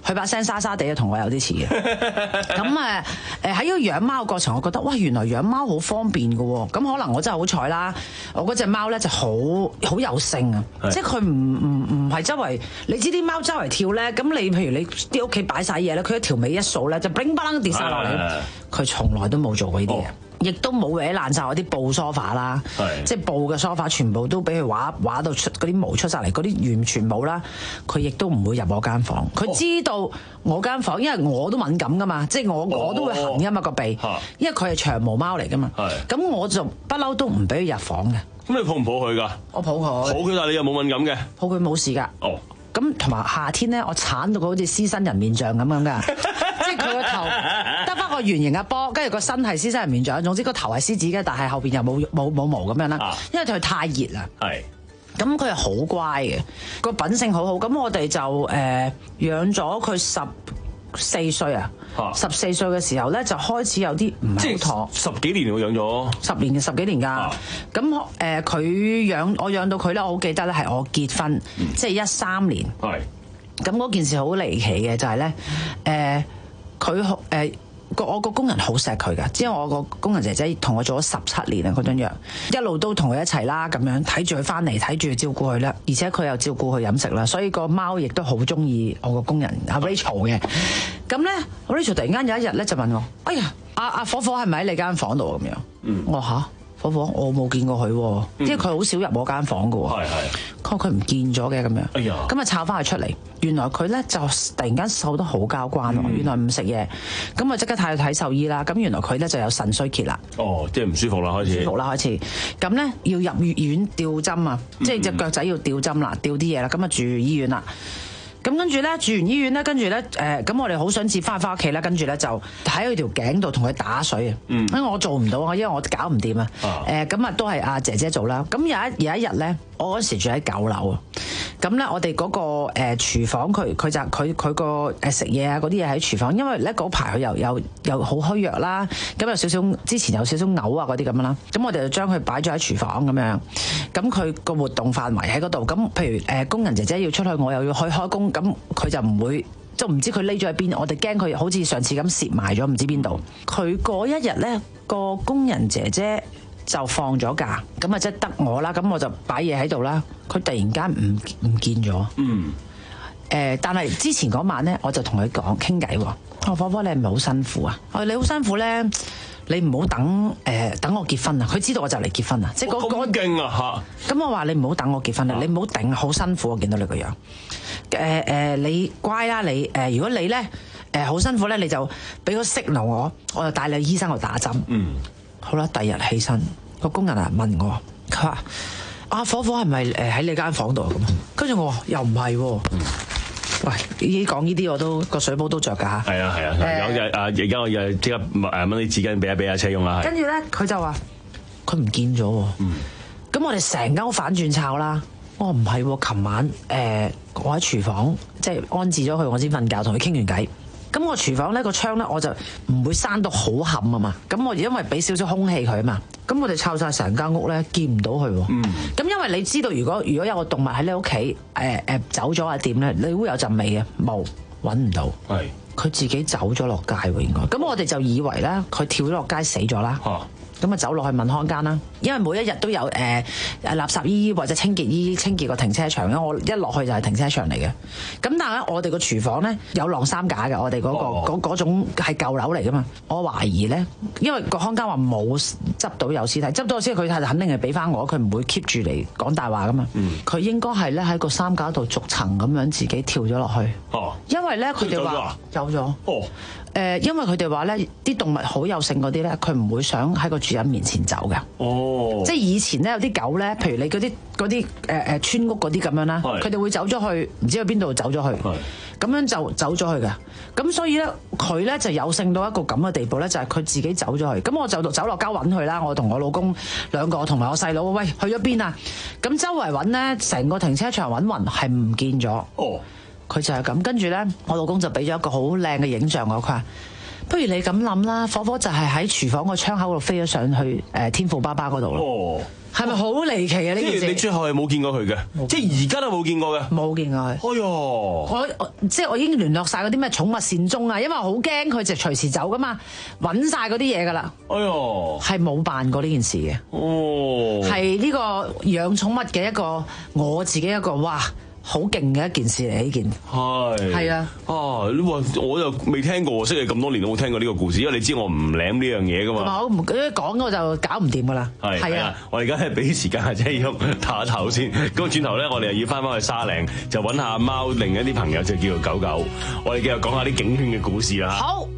佢把聲沙沙地同我有啲似嘅。咁誒誒喺呢個養貓嘅過程，我覺得哇，原來養貓好方便嘅喎。咁可能我真係好彩啦，我嗰隻貓咧就好好有性啊，即係佢唔唔唔係周圍，你知啲貓周圍跳咧，咁你譬如你啲屋企擺晒嘢咧，佢一條尾一掃咧就乒乓啷跌晒落嚟，佢從來都冇做過呢啲嘢。亦都冇搲爛晒我啲布梳化啦，即係布嘅梳化全部都俾佢畫畫到出嗰啲毛出晒嚟，嗰啲完全冇啦。佢亦都唔會入我間房，佢知道我間房，因為我都敏感噶嘛，即係我我都會痕噶嘛個鼻，因為佢係長毛貓嚟噶嘛，咁我就不嬲都唔俾佢入房嘅。 咁你抱唔抱佢㗎？我抱佢，抱佢，但係你又冇敏感嘅？ 抱佢冇事㗎。 哦。 咁同埋夏天咧，我鏟到佢好似獅身人面像咁樣㗎，即係佢個頭得翻個圓形嘅波，跟住個身係獅身人面像，總之個頭係獅子嘅，但係後邊又冇冇冇毛咁樣啦。因為佢太熱啦。係。咁佢係好乖嘅，個品性好好。咁我哋就誒、呃、養咗佢十四歲啊，十四歲嘅時候咧就開始有啲唔係好妥。 十幾年我養咗。十年嘅十幾年㗎。咁誒佢養我養到佢咧，我好記得咧係我結婚，嗯、即係一三年。係。咁嗰件事好離奇嘅就係、是、咧，誒佢誒個我個工人好錫佢㗎，因為我個工人姐姐同我做咗十七年啊嗰種樣，一路都同佢一齊啦，咁樣睇住佢翻嚟，睇住佢照顧佢啦，而且佢又照顧佢飲食啦，所以個貓亦都好中意我個工人阿 Rachel 嘅。咁咧，Rachel 突然間有一日咧就問我：哎呀，阿阿火火係咪喺你間房度咁樣？嗯，我話嚇。火火，我冇見過佢，因為佢好少入我間房噶。係係，佢佢唔見咗嘅咁樣。哎呀，咁啊摷翻佢出嚟，原來佢咧就突然間瘦得好交關喎。嗯、原來唔食嘢，咁啊即刻帶去睇獸醫啦。咁原來佢咧就有腎衰竭啦。哦，即係唔舒服啦，開始。舒服啦，開始。咁咧要入院吊針啊，嗯、即係隻腳仔要吊針啦，吊啲嘢啦。咁啊住醫院啦。咁跟住咧住完醫院咧，跟住咧誒，咁我哋好想接翻翻屋企啦。跟住咧就喺佢條頸度同佢打水啊。嗯，因為我做唔到啊，因為我搞唔掂啊。誒，咁啊都係阿姐姐做啦。咁有一有一日咧，我嗰時住喺九樓啊。咁咧我哋嗰個誒廚房，佢佢就佢佢個誒食嘢啊嗰啲嘢喺廚房，因為咧嗰排佢又又又好虛弱啦，咁有少少之前有少少嘔啊嗰啲咁樣啦。咁我哋就將佢擺咗喺廚房咁樣。咁佢個活動範圍喺嗰度。咁譬如誒工人姐姐要出去，我又要去開工。咁佢就唔會，即係唔知佢匿咗喺邊，我哋驚佢好似上次咁蝕埋咗，唔知邊度。佢嗰一日咧，個工人姐姐就放咗假，咁啊即係得我啦，咁我就擺嘢喺度啦。佢突然間唔唔見咗。嗯。誒，但係之前嗰晚咧，我就同佢講傾偈喎。我火火，你係咪好辛苦啊？我話你好辛苦咧，你唔好等誒、呃、等我結婚啊！佢知道我就嚟結婚啊，即係嗰嗰勁啊嚇！ 咁我話你唔好等我結婚啊，你唔好頂，好辛苦我見到你個樣。誒、呃、誒、呃，你乖啦，你誒、呃，如果你咧誒好辛苦咧，你就俾個 signal我，我就帶你去醫生度打針。嗯，好啦，第二日起身，個工人啊問我，佢話：阿火火係咪誒喺你間房度咁？跟住我話又唔係喎。嗯喂，依講呢啲我都個水煲都着㗎嚇。係啊係啊，有日啊，而家我又即刻誒揾啲紙巾俾一俾阿車用啦。跟住咧，佢就話佢唔見咗喎。嗯。咁我哋成間屋反轉抄啦。我唔係喎，琴晚誒、呃、我喺廚房即係安置咗佢，我先瞓覺，同佢傾完偈。咁我廚房咧個窗咧我就唔會閂到好冚啊嘛。咁我因為俾少少空氣佢啊嘛。咁我哋抄晒成間屋咧，見唔到佢喎。嗯。咁因為你知道，如果如果有個動物喺你屋企，誒誒走咗啊點咧，你會有陣味嘅，冇揾唔到。係。佢自己走咗落街喎，應該。咁我哋就以為咧，佢跳咗落街死咗啦。嚇。咁啊走落去問看更啦，因為每一日都有誒誒、呃、垃圾姨或者清潔姨清潔個停車場，因為我一落去就係停車場嚟嘅。咁但係咧，我哋個廚房咧有晾衫架嘅，我哋嗰、嗰個嗰嗰、哦、種係舊樓嚟噶嘛。我懷疑咧，因為個看更話冇執到有屍體，執到屍體佢係肯定係俾翻我，佢唔會 keep 住嚟講大話噶嘛。佢、嗯、應該係咧喺個衫架度逐層咁樣自己跳咗落去。哦，因為咧佢哋話走咗。哦。誒，因為佢哋話咧，啲動物好有性嗰啲咧，佢唔會想喺個主人面前走嘅。哦，即係以前咧有啲狗咧，譬如你嗰啲嗰啲誒誒村屋嗰啲咁樣啦，佢哋會走咗去，唔知去邊度走咗去，咁樣就走咗去嘅。咁所以咧，佢咧就有性到一個咁嘅地步咧，就係佢自己走咗去。咁我就走落街揾佢啦，我同我老公兩個同埋我細佬，喂，去咗邊啊？咁周圍揾咧，成個停車場揾勻係唔見咗。哦。佢就係咁，跟住咧，我老公就俾咗一個好靚嘅影像我，佢話：不如你咁諗啦，火火就係喺廚房個窗口度飛咗上去誒天父爸爸嗰度咯。哦， 係咪好離奇啊？呢件事即係你最後係冇見過佢嘅，即係而家都冇見過嘅， 冇見過佢。 哎呦！ 我我即係我已經聯絡晒嗰啲咩寵物善終啊，因為我好驚佢就隨時走噶嘛，揾晒嗰啲嘢噶啦。 哎呦！ 係冇辦過呢件事嘅。 哦， 係呢個養寵物嘅一個我自己一個哇！好勁嘅一件事嚟呢件， 係係啊， 啊，哇！我又未聽過，識你咁多年都冇聽過呢個故事，因為你知我唔舐呢樣嘢噶嘛。 我唔講我就搞唔掂噶啦。 係係啊，我而家係俾啲時間阿姐喐唞一唞先，咁轉頭咧，我哋又要翻返去沙嶺，就揾下貓另一啲朋友就叫做狗狗，我哋繼續講下啲警犬嘅故事啦。 好。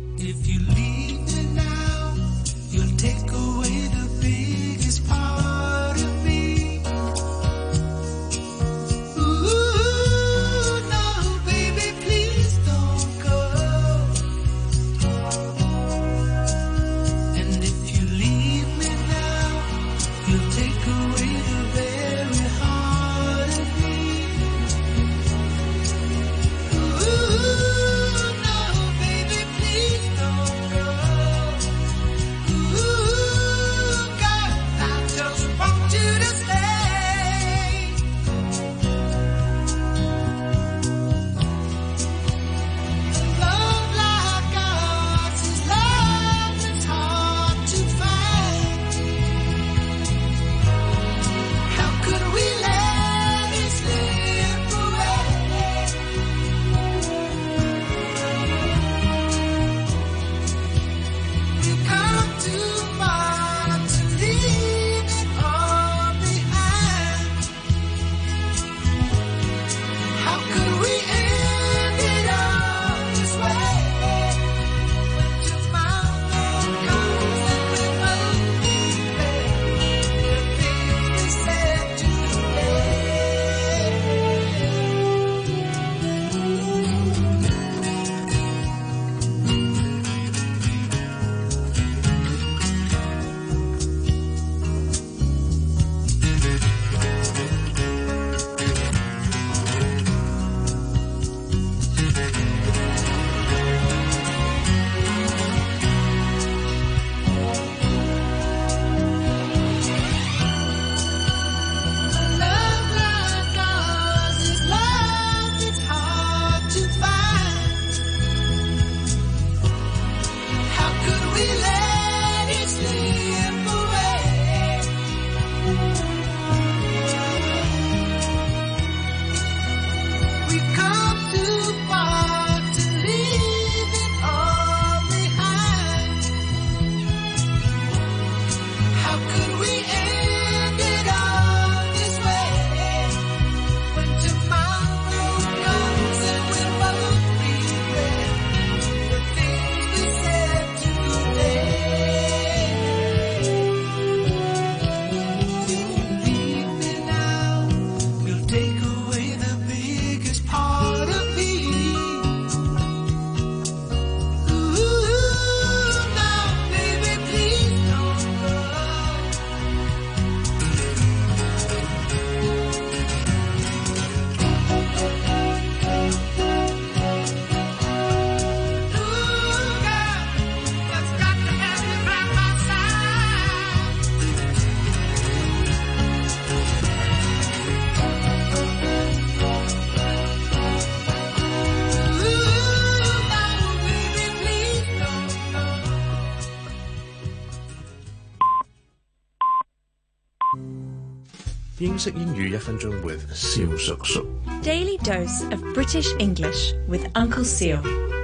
英式英語一分鐘 with 蕭叔叔。 Daily dose of British English with Uncle Seal。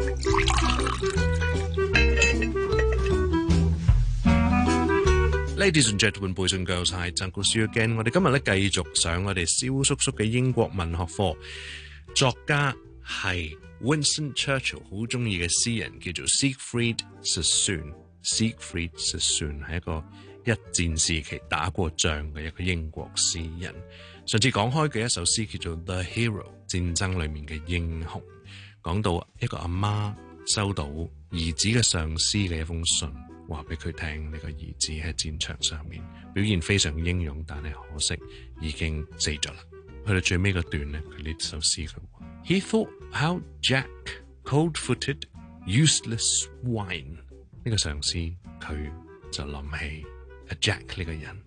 Ladies and gentlemen, boys and girls, hi, it's Uncle Seal again。我哋今日咧繼續上我哋蕭叔叔嘅英國文學課。作家係 Winston Churchill 好中意嘅詩人，叫做 Siegfried Sassoon。Siegfried Sassoon 係一個一戰時期打過仗嘅一個英國詩人。上次講開嘅一首詩叫做 The Hero， 戰爭裏面嘅英雄，講到一個阿媽收到兒子嘅上司嘅一封信，話俾佢聽呢個兒子喺戰場上面表現非常英勇，但係可惜已經死咗啦。去到最尾嗰段咧，佢呢首詩佢話 He thought how Jack, cold-footed, useless swine。呢個上司佢就諗起阿 Jack 呢個人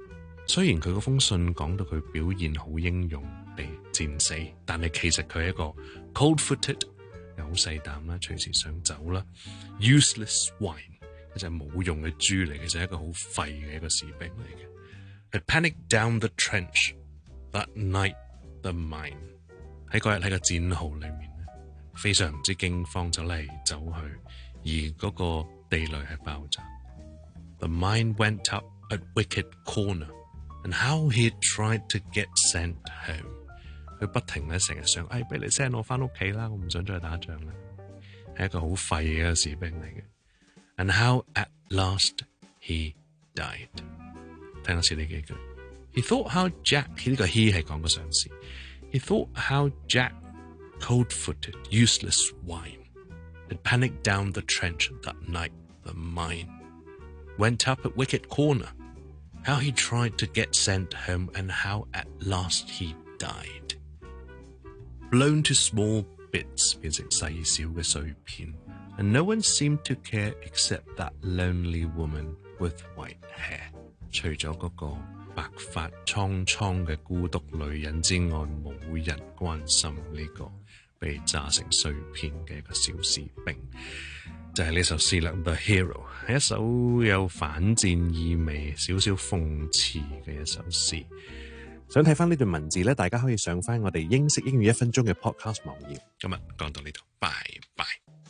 雖然佢嗰封信講到佢表現好英勇地戰死，但係其實佢係一個 cold-footed 又好細膽啦，隨時想走啦 ，useless swine 一隻冇用嘅豬嚟嘅，就係一個好廢嘅一個士兵嚟嘅。It panicked down the trench that night. The mine 喺嗰日喺個戰壕裏面咧，非常之驚慌，走嚟走去，而嗰個地雷係爆炸。The mine went up at Wicket Corner, and how he tried to get sent home。佢不停咧成日想，哎，俾你 send 我翻屋企啦，我唔想再打仗啦。係一個好廢嘅士兵嚟嘅。And how at last he died。聽多次呢幾句。He thought how Jack， 呢個 he 係講個上司。He thought how Jack, cold-footed, useless swine, had panicked down the trench that night. The mine went up at Wicket Corner. How he tried to get sent home, and how at last he died. Blown to small bits， 變成細小嘅碎片。And no one seemed to care except that lonely woman with white hair。除咗嗰個白髮蒼蒼嘅孤獨女人之外，冇人關心呢個被炸成碎片嘅一個小士兵。就係呢首詩啦，《The Hero》係一首有反戰意味、少少諷刺嘅一首詩。 想睇翻呢段文字咧，大家可以上翻我哋英式英語一分鐘嘅 podcast 網頁。 今日講到呢度，拜拜。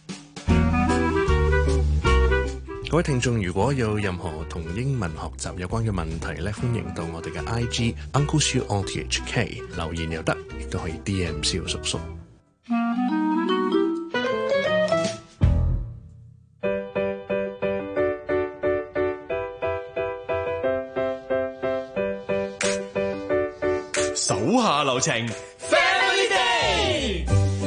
各位聽眾，如果有任何同英文學習有關嘅問題咧，歡迎到我哋嘅 I G Uncle Siu on T H K 留言又得，亦都可以 D M 蕭叔叔。 手下留情 ，Family Day。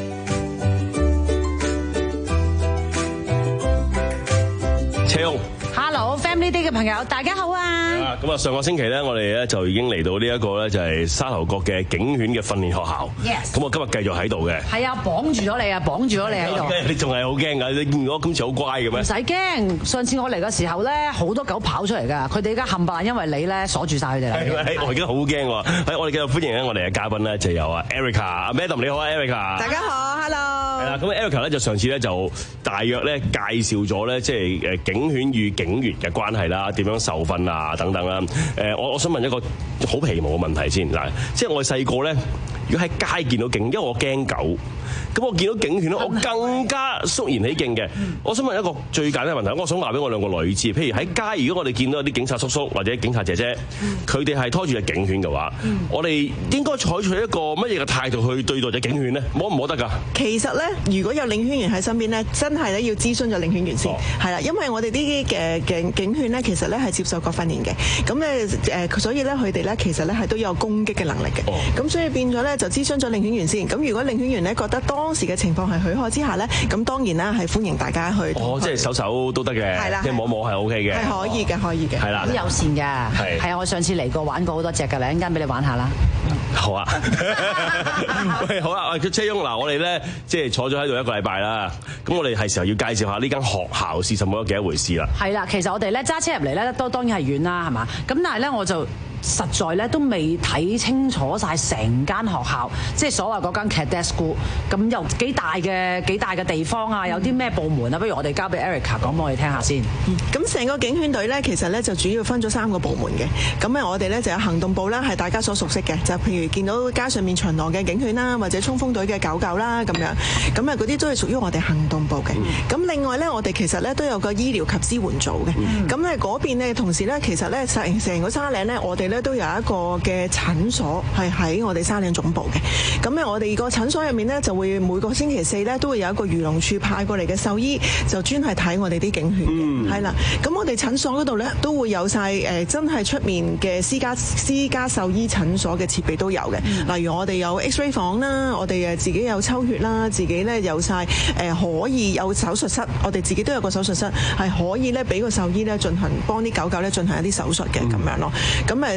車翁 Hello Family Day 嘅朋友，大家好啊！ 咁啊，上個星期咧，我哋咧就已經嚟到呢一個咧，就係沙頭角嘅警犬嘅訓練學校。 Yes。 咁我今日繼續喺度嘅。 係啊，綁住咗你啊，綁住咗你喺度。 你仲係好驚㗎？你見我今次好乖嘅咩？ 唔使驚，上次我嚟嘅時候咧，好多狗跑出嚟㗎，佢哋而家冚唪唥因為你咧鎖住晒佢哋啦。 係，我而家好驚喎！喺我哋繼續歡迎咧，我哋嘅嘉賓咧就有啊 Erica， 阿 Madam 你好啊 Erica。 大家好 ，Hello。係啦，咁 Erica 咧就上次咧就大約咧介紹咗咧，即係誒警犬與警員嘅關係啦，點樣受訓啊等等啦。誒，我我想問一個好皮毛嘅問題先嗱，即係我哋細個咧，如果喺街見到警，因為我驚狗。咁我見到警犬咧，我更加肅然起敬嘅。我想問一個最簡單嘅問題，我想話俾我兩個女知，譬如喺街，如果我哋見到有啲警察叔叔或者警察姐姐，佢哋係拖住隻警犬嘅話，嗯、我哋應該採取一個乜嘢嘅態度去對待隻警犬咧？摸唔摸得㗎？ 其實咧，如果有領犬員喺身邊咧，真係咧要諮詢咗領犬員先，係啦、哦，因為我哋啲嘅警警犬咧，其實咧係接受過訓練嘅，咁咧誒，所以咧佢哋咧其實咧係都有攻擊嘅能力嘅，咁、哦、所以變咗咧就諮詢咗領犬員先。咁如果領犬員咧覺得當時嘅情況係許可之下咧，咁當然啦係歡迎大家去。哦， 即係手手都得嘅， 係啦， 即係摸摸係 O K 嘅， 係可以嘅，可以嘅， 係啦， 好友善㗎，係係啊！我上次嚟過玩過好多隻㗎啦，一陣間俾你玩下啦。 好啊，喂，好啊，車翁嗱，我哋咧即係坐咗喺度一個禮拜啦，咁我哋係時候要介紹下呢間學校是什麼嘅一回事啦。 係啦，其實我哋咧揸車入嚟咧都當然係遠啦，係嘛？咁但係咧我就實在咧都未睇清楚晒成間學校，即係所謂嗰間 cadet school， 咁有幾大嘅幾大嘅地方啊？有啲咩部門啊？不如我哋交俾 Erica 講俾我哋聽下先。 咁成、嗯、個警犬隊咧，其實咧就主要分咗三個部門嘅。咁啊，我哋咧就有行動部啦，係大家所熟悉嘅，就譬如見到街上面巡邏嘅警犬啦，或者衝鋒隊嘅狗狗啦咁樣。咁啊，嗰啲都係屬於我哋行動部嘅。咁、嗯、另外咧，我哋其實咧都有個醫療及支援組嘅。咁咧嗰邊咧，同時咧，其實咧成成個沙嶺咧，我哋咧都有一個嘅診所係喺我哋沙嶺總部嘅。咁咧，我哋個診所入面咧就會每個星期四咧都會有一個漁農處派過嚟嘅獸醫，就專係睇我哋啲警犬嘅。係啦、嗯，咁我哋診所嗰度咧都會有晒誒真係出面嘅私家私家獸醫診所嘅設備都有嘅。嗯、例如我哋有 X-ray 房啦，我哋誒自己有抽血啦，自己咧有晒誒可以有手術室，我哋自己都有個手術室係可以咧俾個獸醫咧進行幫啲狗狗咧進行一啲手術嘅咁樣咯。咁誒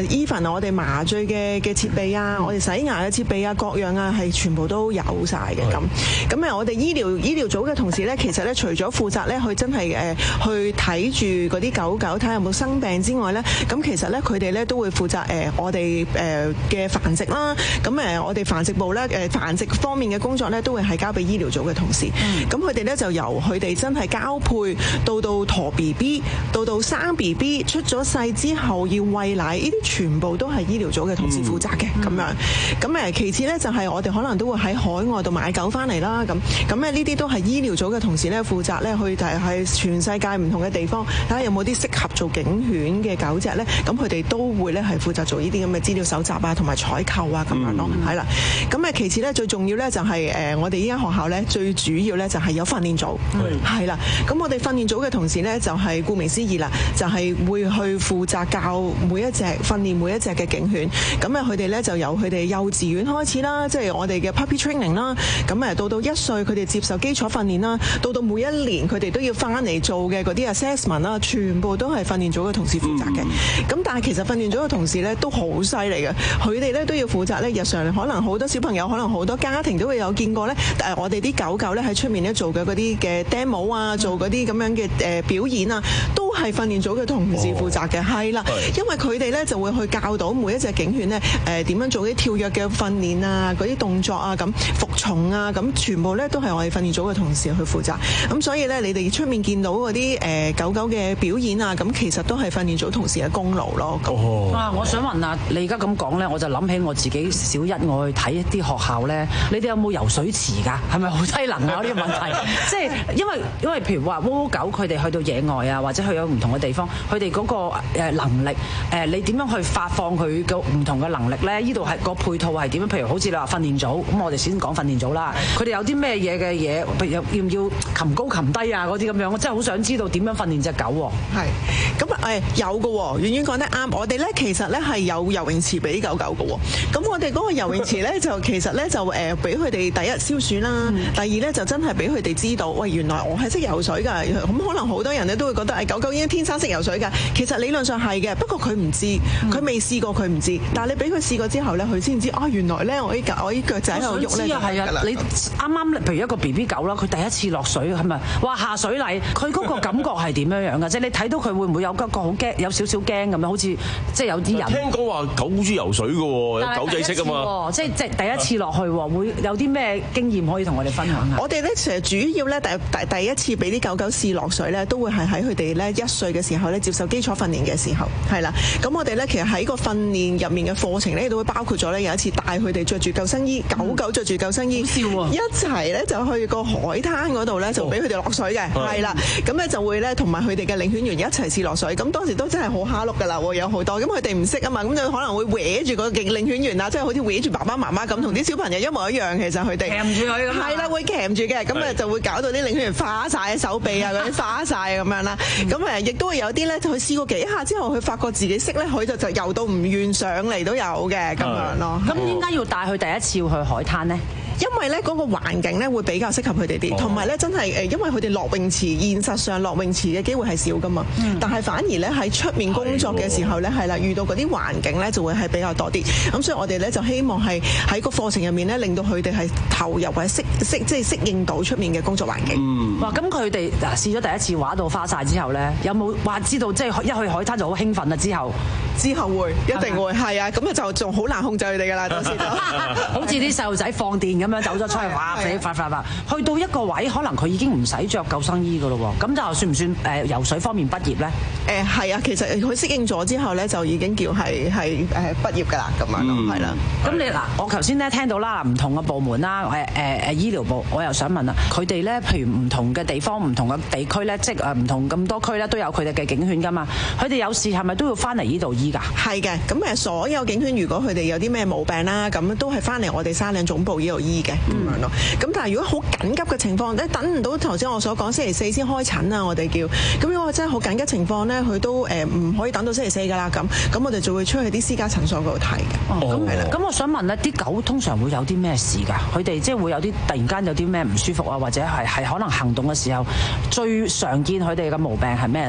誒 even 我哋麻醉嘅嘅設備啊，我哋洗牙嘅設備啊，各樣啊係全部都有晒嘅咁。咁誒我哋醫療醫療組嘅同事咧，其實咧除咗負責咧去真係誒去睇住嗰啲狗狗睇下有冇生病之外咧，咁其實咧佢哋咧都會負責誒我哋誒嘅繁殖啦。咁誒我哋繁殖部咧誒繁殖方面嘅工作咧都會係交俾醫療組嘅同事。咁佢哋咧就由佢哋真係交配到到陀 B B， 到到生 B B 出咗世之後要餵奶，呢啲全部都係醫療組嘅同事負責嘅咁樣。咁誒其次咧就係我哋可能都會喺海外度買狗翻嚟啦。咁咁咧呢啲都係醫療組嘅同事咧負責咧去睇係全世界唔同嘅地方睇下有冇啲適合做警犬嘅狗隻咧。咁佢哋都會咧係負責做呢啲咁嘅資料搜集啊同埋採購啊咁樣咯。係啦。咁誒其次咧最重要咧就係誒我哋依間學校咧最主要咧就係有訓練組。係啦。咁我哋訓練組嘅同事咧就係顧名思義啦，就係會去負責教每一隻訓練每一隻嘅警犬。咁啊佢哋咧就由佢哋幼稚園開始啦，即係我哋嘅 puppy training 啦。咁誒到到一歲佢哋接受基礎訓練啦，到到每一年佢哋都要翻嚟做嘅嗰啲 assessment 啦，全部都係訓練組嘅同事負責嘅。咁但係其實訓練組嘅同事咧都好犀利嘅，佢哋咧都要負責咧日常可能好多小朋友可能好多家庭都會有見過咧，誒我哋啲狗狗咧喺出面咧做嘅嗰啲嘅 demo 啊，做嗰啲咁樣嘅誒表演啊，都係訓練組嘅同事負責嘅。係啦，因為佢哋咧就會去教到每一隻警犬咧誒點樣做啲跳躍嘅訓練啊，嗰啲動作啊，咁服從啊，咁全部咧都係我哋訓練組嘅同事去負責。咁所以咧你哋出面見到嗰啲誒狗狗嘅表演啊，咁其實都係訓練組同事嘅功勞咯。 哦，啊，我想問啊，你而家咁講咧，我就諗起我自己小一我去睇一啲學校咧，你哋有冇游水池㗎？係咪好低能啊？呢個問題，即係因為因為譬如話窩窩狗佢哋去到野外啊，或者去咗唔同嘅地方，佢哋嗰個誒能力誒，你點樣去發放佢個唔同嘅能力咧？呢度係個配套係點樣？譬如好似你話訓練組，咁我哋先講訓練組啦。佢哋有啲咩嘢嘅嘢？譬如要唔要擒高擒低啊？嗰啲咁樣，我真係好想知道點樣訓練隻狗喎。 係，咁誒有嘅喎，婉婉講得啱。我哋咧其實咧係有游泳池俾狗狗嘅喎。咁我哋嗰個游泳池咧就其實咧就誒俾佢哋第一消暑啦，嗯、第二咧就真係俾佢哋知道，喂原來我係識游水㗎。咁可能好多人咧都會覺得誒狗狗已經天生識游水㗎。其實理論上係嘅，不過佢唔知，佢未試過佢唔知。但係你俾佢試過之後咧，佢先知啊原來咧我依腳我依腳仔喺度喐咧。 係啊，你啱啱譬如一個 B B 狗啦，佢第一次落水係咪？哇下水禮，佢嗰個感覺係點樣樣㗎？即係你睇到佢會唔會有一個好驚，有少少驚咁樣？好似即係有啲人聽講話狗好中意游水㗎喎，有狗仔識㗎嘛。 即係即係第一次落去喎，會有啲咩經驗可以同我哋分享下？ 我哋咧其實主要咧第第第一次俾啲狗狗試落水咧，都會係喺佢哋咧一歲嘅時候咧接受基礎訓練嘅時候，係啦。咁我哋咧其實喺個訓練入面嘅課程咧都會包括咗咧有一次帶佢哋着住救生衣，狗狗着住救生衣，笑喎，一齊咧就去個海灘嗰度咧就俾佢哋落水嘅，係啦。咁咧就會咧同埋佢哋嘅領犬員一齊試落水。咁當時都真係好蝦碌㗎啦，有好多。咁佢哋唔識啊嘛，咁就可能會搲住個領犬員啊，即係好似搲住爸爸媽媽咁，同啲小朋友一模一樣。其實佢哋鉗住佢咁， 係啦，會鉗住嘅。咁誒就會搞到啲領犬員花晒手臂啊，嗰啲花晒咁樣啦。咁誒亦都會有啲咧，佢試過幾下之後，佢發覺自己識咧，佢就就游到唔願上嚟都有嘅咁樣咯。 咁點解要帶佢第一次要去海灘呢？ 因為咧嗰個環境咧會比較適合佢哋啲，同埋咧真係誒，因為佢哋落泳池現實上落泳池嘅機會係少噶嘛，嗯、但係反而咧喺出面工作嘅時候咧係啦，遇到嗰啲環境咧就會係比較多啲。咁所以我哋咧就希望係喺個課程入面咧，令到佢哋係投入或者適適即係適應到出面嘅工作環境。 嗯、哇！咁佢哋嗱試咗第一次畫到花晒之後咧，有冇話知道即係一去海灘就好興奮啦？之後之後會一定會係啊！咁啊就仲好難控制佢哋㗎啦，到時就好似啲細路仔放電咁樣走咗出去，哇！飛發發發，去到一個位，可能佢已經唔使着救生衣㗎咯喎。咁就算唔算誒游水方面畢業咧？ 誒係啊，其實佢適應咗之後咧，就已經叫係係誒畢業㗎啦，咁樣咯，係啦。 咁你嗱，我頭先咧聽到啦，唔同嘅部門啦，誒誒誒醫療部，我又想問啦，佢哋咧，譬如唔同嘅地方、唔同嘅地區咧，即係誒唔同咁多區咧，都有佢哋嘅警犬㗎嘛。佢哋有事係咪都要翻嚟呢度醫㗎？ 係嘅，咁誒所有警犬如果佢哋有啲咩毛病啦，咁都係翻嚟我哋沙嶺總部呢度醫嘅咁樣咯。咁但係如果好緊急嘅情況咧，等唔到頭先我所講星期四先開診啊，我哋叫咁如果真係好緊急情況咧，佢都誒唔可以等到星期四㗎啦。咁咁我哋就會出去啲私家診所嗰度睇嘅。 哦，咁係啦。咁我想問咧，啲狗通常會有啲咩事㗎？佢哋即係會有啲突然間有啲咩唔舒服啊，或者係係可能行動嘅時候最常見佢哋嘅毛病係咩咧？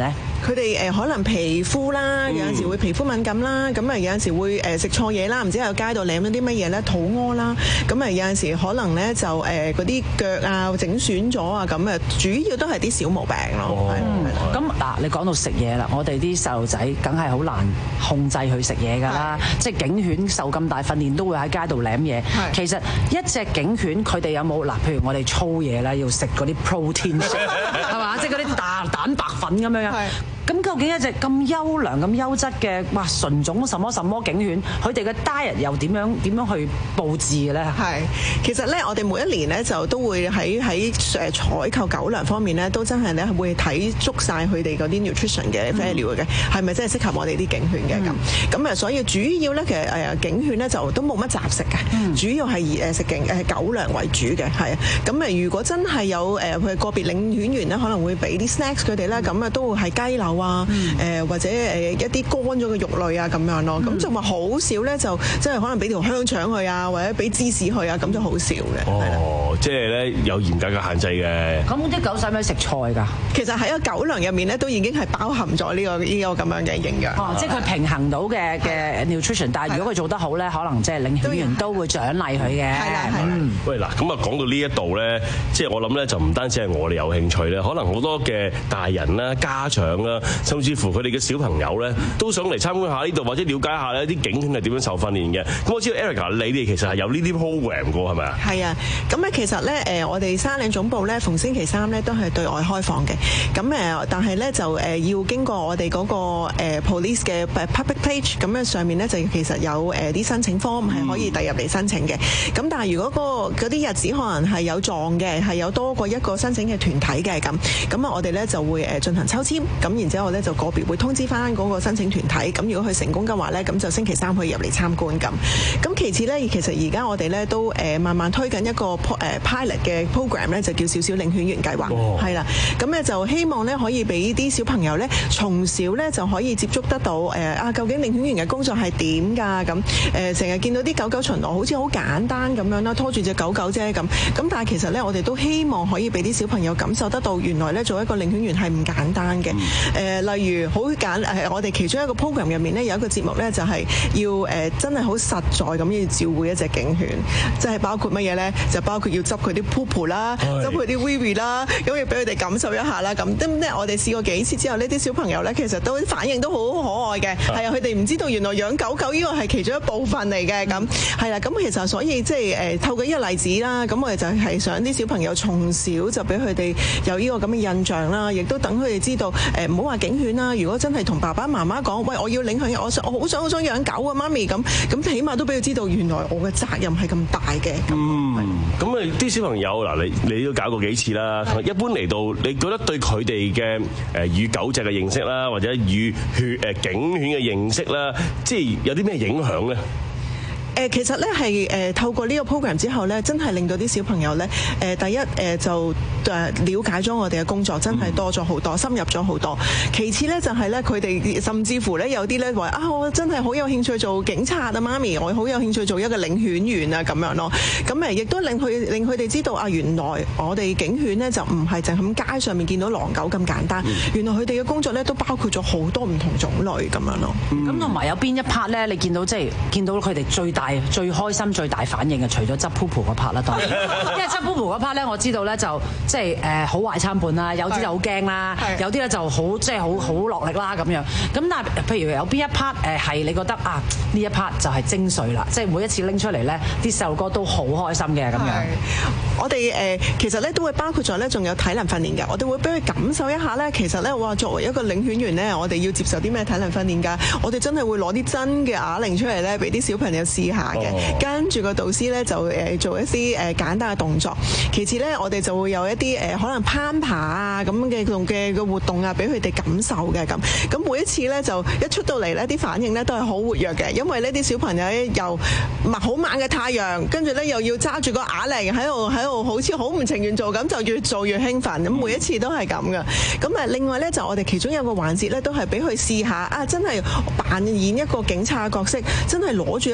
佢哋誒可能皮膚啦，有陣時會皮膚敏感啦，咁啊有陣時會誒食錯嘢啦，唔知喺街度舐咗啲乜嘢咧，肚屙啦，咁啊有陣時可能咧就誒嗰啲腳啊整損咗啊，咁啊主要都係啲小毛病咯。 咁嗱，你講到食嘢啦，我哋啲細路仔梗係好難控制佢食嘢㗎啦，即係警犬受咁大訓練都會喺街度舐嘢。其實一隻警犬佢哋有冇嗱？譬如我哋粗嘢啦，要食嗰啲 protein 係嘛，即係嗰啲蛋蛋白粉咁樣。咁究竟一隻咁優良、咁優質嘅哇純種什麼什麼警犬，佢哋嘅 diet 又點樣點樣去佈置嘅咧？ 係，其實咧，我哋每一年咧就都會喺喺誒採購狗糧方面咧，都真係咧會睇足晒佢哋嗰啲 nutrition 嘅 value 嘅，係咪真係適合我哋啲警犬嘅咁？咁啊，所以主要咧其實誒警犬咧就都冇乜雜食嘅，嗯、主要係誒食警誒狗糧為主嘅，係啊。咁啊，如果真係有誒佢個別領犬員咧，可能會俾啲 snacks 佢哋咧，咁啊都會係雞柳啊，誒、嗯、或者誒一啲乾咗嘅肉類啊咁樣咯，咁就話好少咧，就即係可能俾條香腸佢啊，或者俾芝士佢啊，咁就好少嘅。 哦，即係咧有嚴格嘅限制嘅。 咁啲狗使唔使食菜㗎？ 其實喺個狗糧入面咧，都已經係包含咗呢、呢個呢、呢個咁樣嘅營養。 哦，即係佢平衡到嘅嘅 nutrition， 但係如果佢做得好咧，可能即係領犬員都會獎勵佢嘅。係啦，係。嗯。 喂，嗱，咁啊講到呢一度咧，即係我諗咧就唔單止係我哋有興趣咧，可能好多嘅大人啦、家長啦，甚至乎佢哋嘅小朋友咧，都想嚟參觀下呢度，或者了解下呢啲警犬係點樣受訓練嘅。咁我知道 Erica， 你哋其實係有呢啲 program 嘅喎，係咪啊？ 係啊，咁咧其實咧誒，我哋沙嶺總部咧，逢星期三咧都係對外開放嘅。咁誒，但係咧就誒要經過我哋嗰個誒 police 嘅 public page，咁樣上面咧就其實有誒啲申請 form 係可以遞入嚟申請嘅。咁但係如果嗰啲日子可能係有撞嘅，係有多過一個申請嘅團體嘅咁，咁啊我哋咧就會誒進行抽籤，咁然之後咧就個別會通知翻嗰個申請團體，咁如果佢成功嘅話咧，咁就星期三可以入嚟參觀咁。咁其次咧，其實而家我哋咧都誒慢慢推緊一個誒 pilot 嘅 program 咧，就叫小小領犬員計劃，係啦。咁咧就希望咧可以俾啲小朋友咧從小咧就可以接觸得到誒啊，究竟領犬員嘅工作係點㗎？咁誒成日見到啲狗狗巡邏好似好簡單咁樣啦，拖住隻狗狗啫咁。咁但係其實咧，我哋都希望可以俾啲小朋友感受得到，原來咧做一個領犬員係唔簡單嘅。誒、呃，例如好簡誒，我哋其中一個 program 入面咧有一個節目咧，就係要誒、呃、真係好實在咁要照顧一隻警犬，即係包括乜嘢咧？就包括要執佢啲 poop 啦，執佢啲 wee wee 啦，咁要俾佢哋感受一下啦。咁咁咧，我哋試過幾次之後，呢啲小朋友咧其實都反應都好可愛嘅。係啊，佢哋唔知道原來養狗狗呢個係其中一部分嚟嘅。咁係啦，咁其實所以即係誒透過呢個例子啦，咁我哋就係想啲小朋友從小就俾佢哋有呢個咁嘅印象啦，亦都等佢哋知道誒唔好話警犬啦。如果真係同爸爸媽媽講，喂，我要領養，我想我好想好想養狗啊，媽咪咁咁，起碼都俾佢知道原來我嘅責任係咁大嘅。 嗯，咁啊啲小朋友嗱，你你都搞過幾次啦。一般嚟到，你覺得對佢哋嘅誒與狗隻嘅認識啦，或者與血誒警犬嘅認識啦，即係有啲咩影響咧？ 誒其實咧係誒透過呢個 program 之後咧，真係令到啲小朋友咧誒第一誒就誒了解咗我哋嘅工作，真係多咗好多，深入咗好多。其次咧就係咧佢哋甚至乎咧有啲咧話啊，我真係好有興趣做警察啊，媽咪，我好有興趣做一個領犬員啊咁樣咯。咁誒亦都令佢令佢哋知道啊，原來我哋警犬咧就唔係淨係咁街上面見到狼狗咁簡單，原來佢哋嘅工作咧都包括咗好多唔同種類咁樣咯。 咁同埋有邊一 part 咧？你見到即係見到佢哋最大最開心最大反應嘅，除咗執 poop 嗰 part 啦，當然，因為執 poop 嗰 part 咧，我知道咧就即係誒好壞參半啦，有啲就好驚啦，有啲咧就好即係好好落力啦咁樣。咁但係譬如有邊一 part 誒係你覺得啊呢一 part 就係精髓啦，即係每一次拎出嚟咧，啲細路哥都好開心嘅咁樣。 我哋誒其實咧都會包括咗咧，仲有體能訓練嘅。我哋會俾佢感受一下咧，其實咧話作為一個領犬員咧，我哋要接受啲咩體能訓練㗎？我哋真係會攞啲真嘅啞鈴出嚟咧，俾啲小朋友試下嘅。跟住個導師咧就誒做一啲誒簡單嘅動作。其次咧，我哋就會有一啲誒可能攀爬啊咁嘅動嘅嘅活動啊，俾佢哋感受嘅咁。咁每一次咧就一出到嚟咧，啲反應咧都係好活躍嘅，因為呢啲小朋友咧又好猛嘅太陽，跟住咧又要揸住個啞鈴喺度喺度，好似好唔情願做咁，就越做越興奮。咁每一次都係咁嘅。咁啊，另外咧就我哋其中有個環節咧，都係俾佢試下啊，真係扮演一個警察嘅角色，真係攞住一個 walkie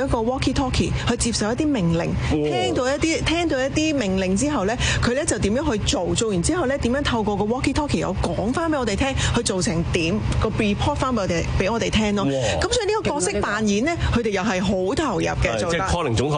walkie-talkie 去接受一啲命令，聽到一啲聽到一啲命令之後咧，佢咧就點樣去做？做完之後咧，點樣透過個 walkie-talkie 又講翻俾我哋聽，去做成點個 report 翻俾我哋俾我哋聽咯。咁所以呢個角色扮演咧，佢哋又係好投入嘅，做得。 即係 calling 總台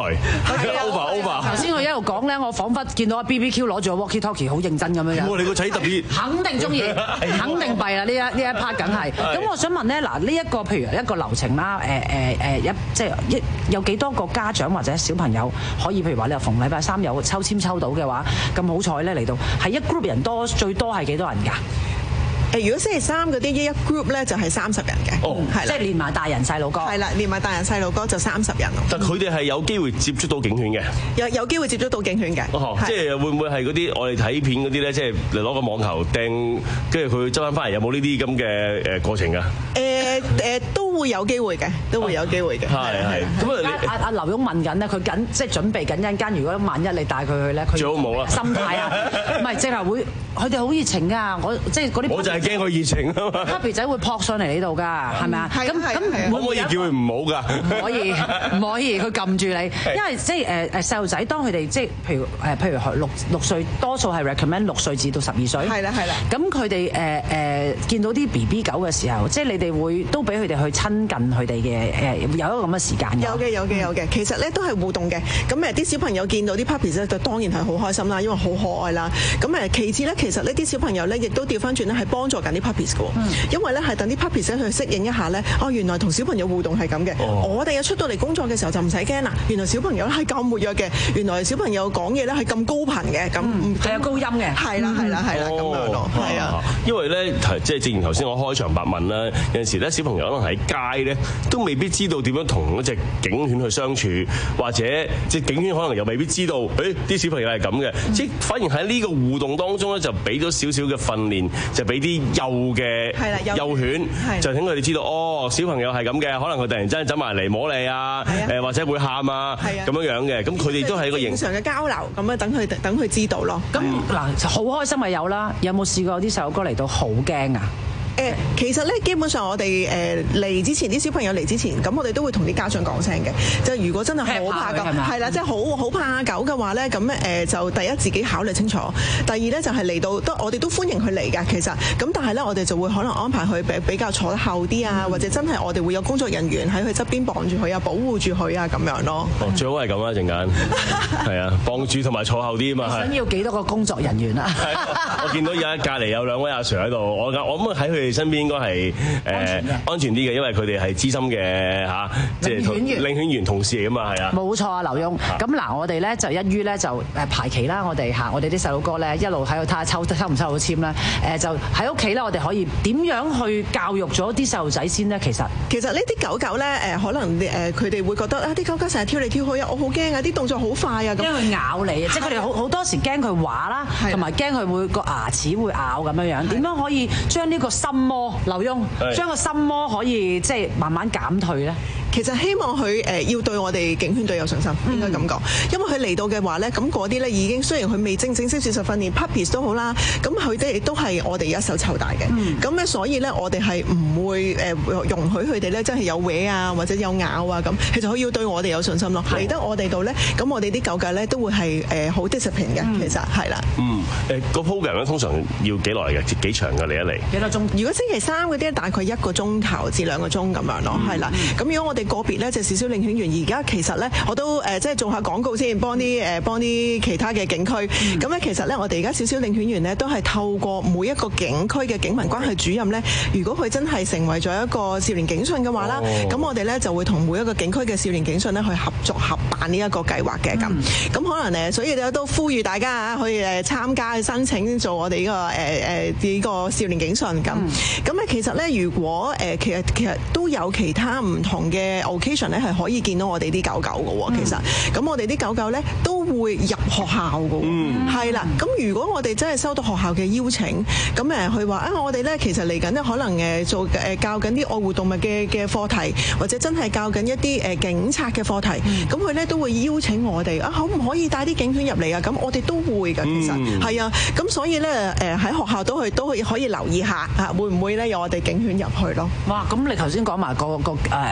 over over。 頭先我一路講咧，我彷彿見到阿 B B Q 攞住個 walkie-talkie 好認真咁樣樣。 哇！你個仔特別肯定中意，肯定弊啦！呢一呢一 part 梗係。咁我想問咧，嗱呢一個譬如一個流程啦，誒誒誒一即係一有幾多個家長或者小朋友可以譬如話你話逢禮拜三有抽籤抽到嘅話，咁好彩咧嚟到係一 group 人多，最多係幾多人㗎？ 誒，如果星期三嗰啲一 group 咧就係三十人嘅， 哦， 係即係連埋大人細路哥， 係啦，連埋大人細路哥就三十人咯。 但佢哋係有機會接觸到警犬嘅， 有有機會接觸到警犬嘅， 哦，即係會唔會係嗰啲我哋睇片嗰啲咧，即係你攞個網球掟，跟住佢執翻翻嚟，有冇呢啲咁嘅誒過程㗎？ 誒誒都會有機會嘅，都會有機會嘅。 係係。咁啊， 阿阿劉墉問緊咧，佢緊即係準備緊一陣間，如果萬一你帶佢去咧，佢最好冇啦。 心態啊，唔係即係會，佢哋好熱情㗎。我即係嗰啲， 我就係驚佢熱情啊嘛。 Puppy 仔會撲上嚟呢度㗎，係咪啊？咁咁可唔可以叫佢唔好㗎？ 唔可以，唔可以，佢撳住你，因為即係誒誒細路仔，當佢哋即係譬如誒譬如六六歲，多數係 recommend 六歲至到十二歲。 係啦係啦。 咁佢哋誒誒見到啲 B B 狗嘅時候，即係你哋會都俾佢哋去親近佢哋嘅誒，有一個咁嘅時間。 有嘅有嘅有嘅，其實咧都係互動嘅。咁誒啲小朋友見到啲 puppies 咧，就當然係好開心啦，因為好可愛啦。咁誒其次咧，其實呢啲小朋友咧，亦都調翻轉咧係幫助緊啲 puppies 嘅。嗯、因為咧係等啲 puppies 去適應一下咧，哦原來同小朋友互動係咁嘅。哦、我哋一出到嚟工作嘅時候就唔使驚啦。原來小朋友咧係咁活躍嘅，原來小朋友講嘢咧係咁高頻嘅，咁係有高音嘅。 係啦係啦係啦咁樣咯，係啊。 因為咧即係正如頭先我開場白問啦，有陣時咧小朋友可能喺街咧都未必知道點樣同一隻警犬去相處，或者隻警犬可能又未必知道，誒啲小朋友係咁嘅，嗯、即係反而喺呢個互動當中咧就俾咗少少嘅訓練，就俾啲幼嘅幼犬，就等佢哋知道哦，小朋友係咁嘅，可能佢突然之間走埋嚟摸你啊，誒或者會喊啊咁樣樣嘅，咁佢哋都係一個正常嘅交流，咁樣等佢等佢知道咯。 咁嗱，好開心咪有啦，有冇試過啲細路哥嚟到好驚啊？ 誒，其實咧，基本上我哋誒嚟之前，啲小朋友嚟之前，咁我哋都會同啲家長講聲嘅。就如果真係好怕狗，係啦，即係好好怕狗嘅話咧，咁誒就第一自己考慮清楚，第二咧就係嚟到都我哋都歡迎佢嚟㗎。其實咁，但係咧我哋就會可能安排佢比比較坐得後啲啊，或者真係我哋會有工作人員喺佢側邊綁住佢啊，保護住佢啊咁樣咯。 哦，最好係咁啦，陣間係啊，綁住同埋坐後啲啊嘛。 想要幾多個工作人員啊？ 我見到有一隔離有兩位阿 Sir 喺度，我我諗喺佢哋身邊應該係誒安全啲嘅，因為佢哋係資深嘅嚇，即係領犬員同事嚟噶嘛，係啊。 冇錯啊，劉墉。咁嗱，我哋咧就一於咧就誒排期啦，我哋嚇，我哋啲細路哥咧一路喺度睇下抽抽唔抽到籤啦。誒就喺屋企咧，我哋可以點樣去教育咗啲細路仔先咧？其實其實呢啲狗狗咧誒，可能誒佢哋會覺得啊，啲狗狗成日跳嚟跳去啊，我好驚啊，啲動作好快啊，咁驚佢咬你，即係佢哋好好多時驚佢話啦，同埋驚佢會個牙齒會咬咁樣樣。點樣可以將呢個心魔，劉墉將個心魔可以即係慢慢減退咧？ 其實希望佢誒要對我哋警犬隊有信心，應該咁講。因為佢嚟到嘅話咧，咁嗰啲咧已經雖然佢未正正式式受訓練 puppies 都好啦，咁佢哋亦都係我哋一手湊大嘅。咁咧、嗯、所以咧，我哋係唔會誒容許佢哋咧真係有搲啊或者有咬啊咁。其實佢要對我哋有信心咯。嚟得我哋度咧，咁我哋啲狗狗咧都會係誒好 discipline 嘅。嗯、其實係啦。嗯誒個 program 咧通常要幾耐嘅？幾長嘅嚟一嚟？ 幾多鐘？ 如果星期三嗰啲大概一個鐘頭至兩個鐘咁樣咯，係啦、嗯。咁如果我哋個別咧就少少領犬員，而家其實咧我都誒即係做下廣告先，幫啲誒幫啲其他嘅警區。咁咧、嗯、其實咧我哋而家少少領犬員咧都係透過每一個警區嘅警民關係主任咧，如果佢真係成為咗一個少年警訊嘅話啦，咁、哦、我哋咧就會同每一個警區嘅少年警訊咧去合作合辦呢一個計劃嘅咁。咁、嗯、可能誒，所以咧都呼籲大家啊可以誒參加去申請做我哋呢、這個誒誒呢個少年警訊咁。咁咧、嗯、其實咧如果誒其實其實都有其他唔同嘅 occasion 咧係可以見到我哋啲狗狗嘅喎，其實咁我哋啲狗狗咧都會入學校嘅喎，係啦、嗯。咁如果我哋真係收到學校嘅邀請，咁誒佢話啊，我哋咧其實嚟緊咧可能誒做誒教緊啲愛護動物嘅嘅課題，或者真係教緊一啲誒警察嘅課題，咁佢咧都會邀請我哋啊，可唔可以帶啲警犬入嚟啊？咁我哋都會㗎，其實係啊。咁所以咧誒喺學校都去都可以留意下嚇，會唔會咧有我哋警犬入去咯？ 哇！咁你頭先講埋個個誒誒誒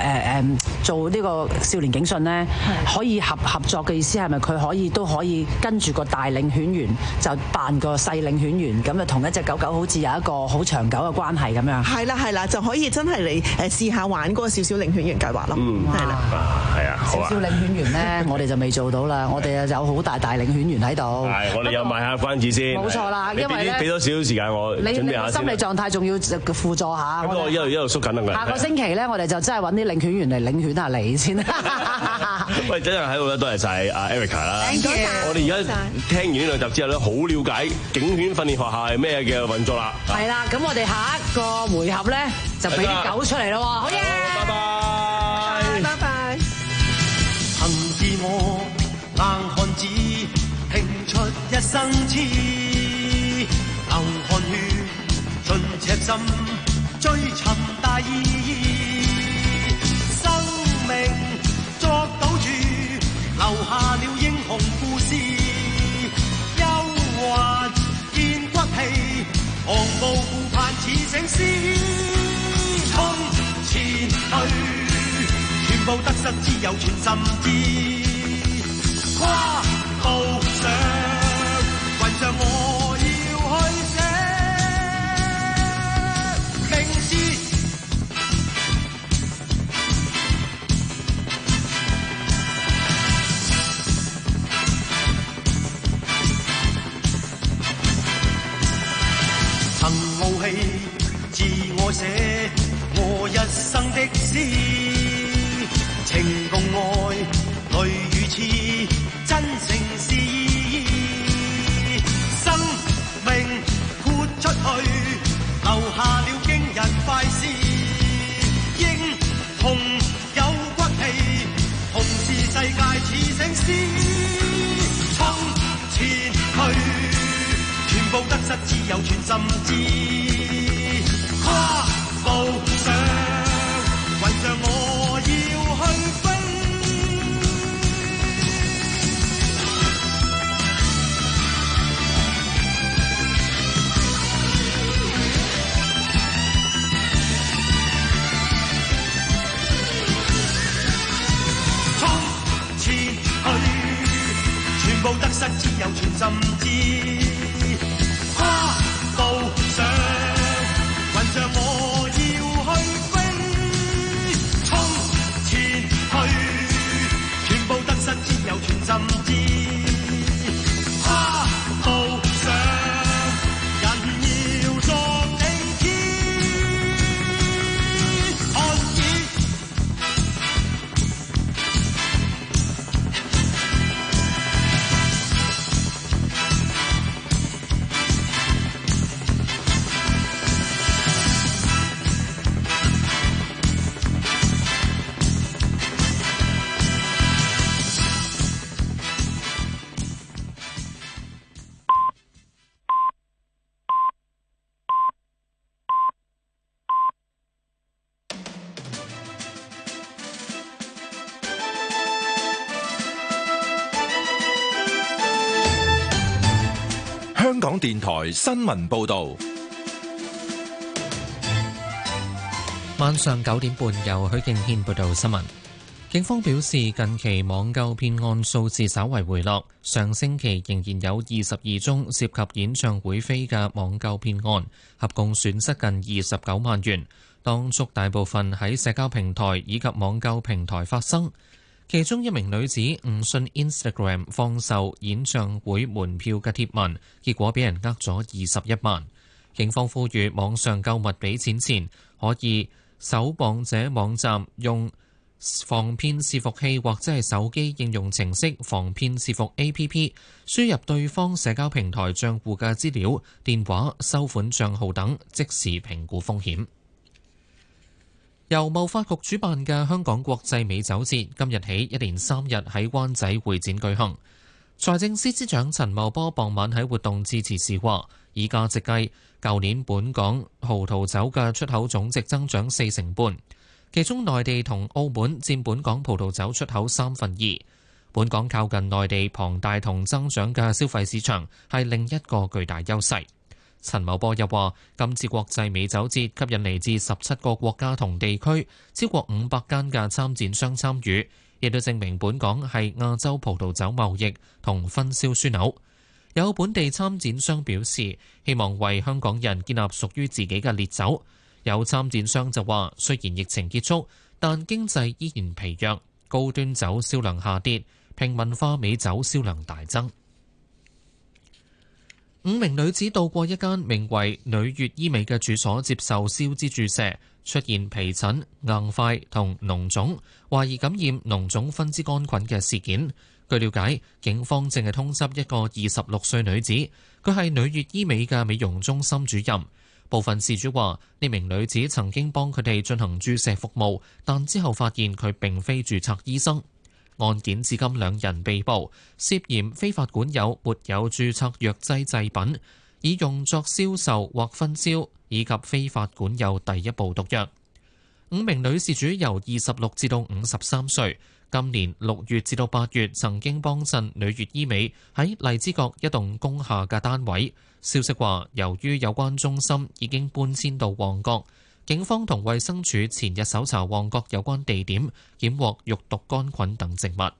誒做呢個少年警訊咧，可以合合作嘅意思係咪佢可以都可以跟住個大領犬員就扮個細領犬員，咁就同一隻狗狗好似有一個好長久嘅關係咁樣？ 係啦係啦，就可以真係嚟誒試下玩嗰個少少領犬員計劃咯。 嗯， 係啦， 係啊，好啊。 少少領犬員咧，我哋就未做到啦，我哋有好大大領犬員喺度。 係，我哋又賣下關子先。 冇錯啦，因為咧， 俾多少少時間我你準備下先。 心理狀態仲要輔助下。 咁我一路一路縮緊啦。 下個星期咧，我哋就真係揾啲領犬員嚟領犬下你先。 喂，真係喺度咧，多謝晒阿 Erica 啦。 Thank you。 我哋而家聽完呢兩集之後咧，好了解警犬訓練學校係咩嘅運作啦。 係啦，咁我哋下一個回合咧就俾啲狗出嚟咯喎。好嘢！ 拜拜。 拜拜。 憑自我硬漢子，拼出一生痴，流汗血盡赤心，追尋大義。生命作賭注，留下了英雄故事。憂患見骨氣，昂步顧盼似醒獅。衝前去，全部得失只有全心知。跨步上，雲上我要去寫名字。曾傲氣，自我寫我一生的詩，情共愛，淚與痴，真誠是意。生命豁出去，留下了驚人快事。英雄有骨氣，同是世界似醒獅。衝前去，全部得失只有全心知。跨步上，雲上我要去飛。衝前去，全部得失只有全心知。跨步上，雲上我要去飛。衝前去，全部得失只有全心知。跨步上，人要作定天看見。 香港電台新聞報導， 晚上九點半由許敬軒報道新聞。警方表示，近期網購騙案數字稍為回落，上星期仍然有二十二宗涉及演唱會飛嘅網購騙案，合共損失近二十九萬元，當中大部分喺社交平台以及網購平台發生。其中一名女子誤信 Instagram 放售演唱會門票嘅貼文，結果俾人呃咗二十一萬。警方呼籲網上購物俾錢前，可以搜網者網站，用防騙伺服器或者係手機應用程式防騙伺服 A P P， 輸入對方社交平台帳戶嘅資料、電話、收款帳號等，即時評估風險。由貿發局主辦嘅香港國際美酒節今日起一連三日喺灣仔會展舉行。財政司司長陳茂波傍晚喺活動致辭時話，以價值計，舊年本港葡萄酒嘅出口總值增長四成半，其中內地同澳門佔本港葡萄酒出口三分二。本港靠近內地龐大同增長嘅消費市場係另一個巨大優勢。 陳茂波又話：今次國際美酒節吸引嚟自十七個國家同地區，超過五百間嘅參展商參與，亦都證明本港係亞洲葡萄酒貿易同分銷樞紐。有本地參展商表示，希望為香港人建立屬於自己嘅烈酒。有參展商就話，雖然疫情結束，但經濟依然疲弱，高端酒銷量下跌，平民化美酒銷量大增。五名女子到過一間名為女悅醫美嘅處所接受消脂注射，出現皮疹、硬塊同膿腫，懷疑感染膿腫分支桿菌嘅事件。據了解，警方正係通緝一個二十六歲女子，佢係女悅醫美嘅美容中心主任。部分事主話，呢名女子曾經幫佢哋進行注射服務，但之後發現佢並非註冊醫生。案件至今兩人被捕，涉嫌非法管有沒有註冊藥劑製品，以用作銷售或分銷，以及非法管有第一部毒藥。五名女事主由二十六至到五十三歲，今年六月至到八月曾經幫襯女悅醫美喺荔枝角一棟工廈嘅單位。消息話，由於有關中心已經搬遷到旺角，警方同衛生署前日搜查旺角有關地點，檢獲肉毒桿菌等證物。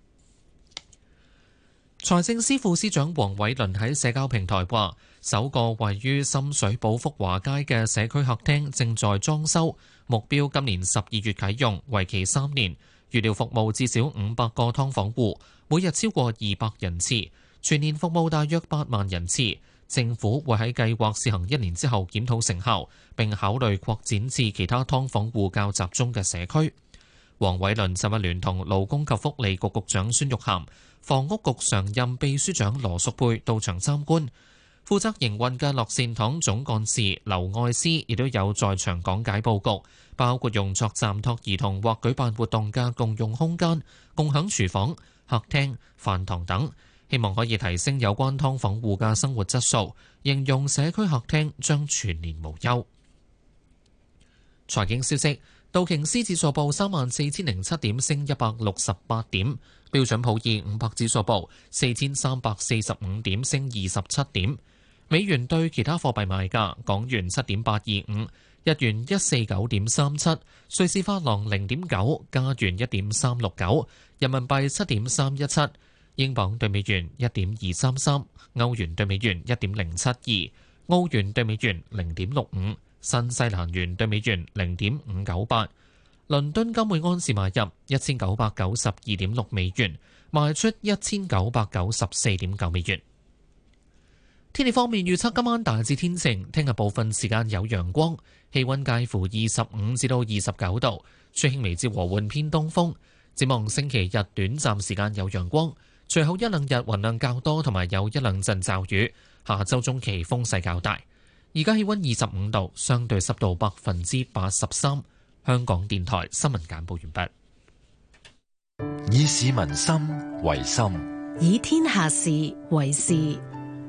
財政司副司長黃偉綸喺社交平台話，首個位於深水埗福華街嘅社區客廳正在裝修，目標今年十二月啟用，為期三年，預料服務至少五百個劏房戶，每日超過二百人次，全年服務大約八萬人次。政府會喺計劃試行一年之後檢討成效，並考慮擴展至其他劏房戶較集中嘅社區。黃偉綸尋日聯同勞工及福利局局長孫玉菡、房屋局常任秘書長羅淑佩到場參觀。負責營運嘅樂善堂總幹事劉愛詩亦都有在場講解佈局，包括用作暫託兒童或舉辦活動嘅共用空間、共享廚房、客廳、飯堂等。希望可以提升有關劏房戶嘅生活質素，形容社區客廳將全年無憂。財經消息，道瓊斯指數報三萬四千零七點，升一百六十八點；標準普爾五百指數報四千三百四十五點，升二十七點。美元對其他貨幣賣價：港元七點八二五，日元一四九點三七，瑞士法郎零點九，加元一點三六九，人民幣七點三一七。英鎊對美元一點二三三，歐元對美元一點零七二，澳元對美元零點六五，新西蘭元對美元零點五九八。倫敦金每安士買入一千九百九十二點六美元，賣出一千九百九十四點九美元。天氣方面預測今晚大致天晴，聽日部分時間有陽光，氣溫介乎二十五至到二十九度，吹輕微至和緩偏東風。展望星期日短暫時間有陽光。隨後一兩日雲量較多，同埋有一兩陣驟雨。下周中期風勢較大。而家氣溫二十五度，相對濕度百分之八十三。香港電台新聞簡報完畢。以市民心為心， 以天下事為事。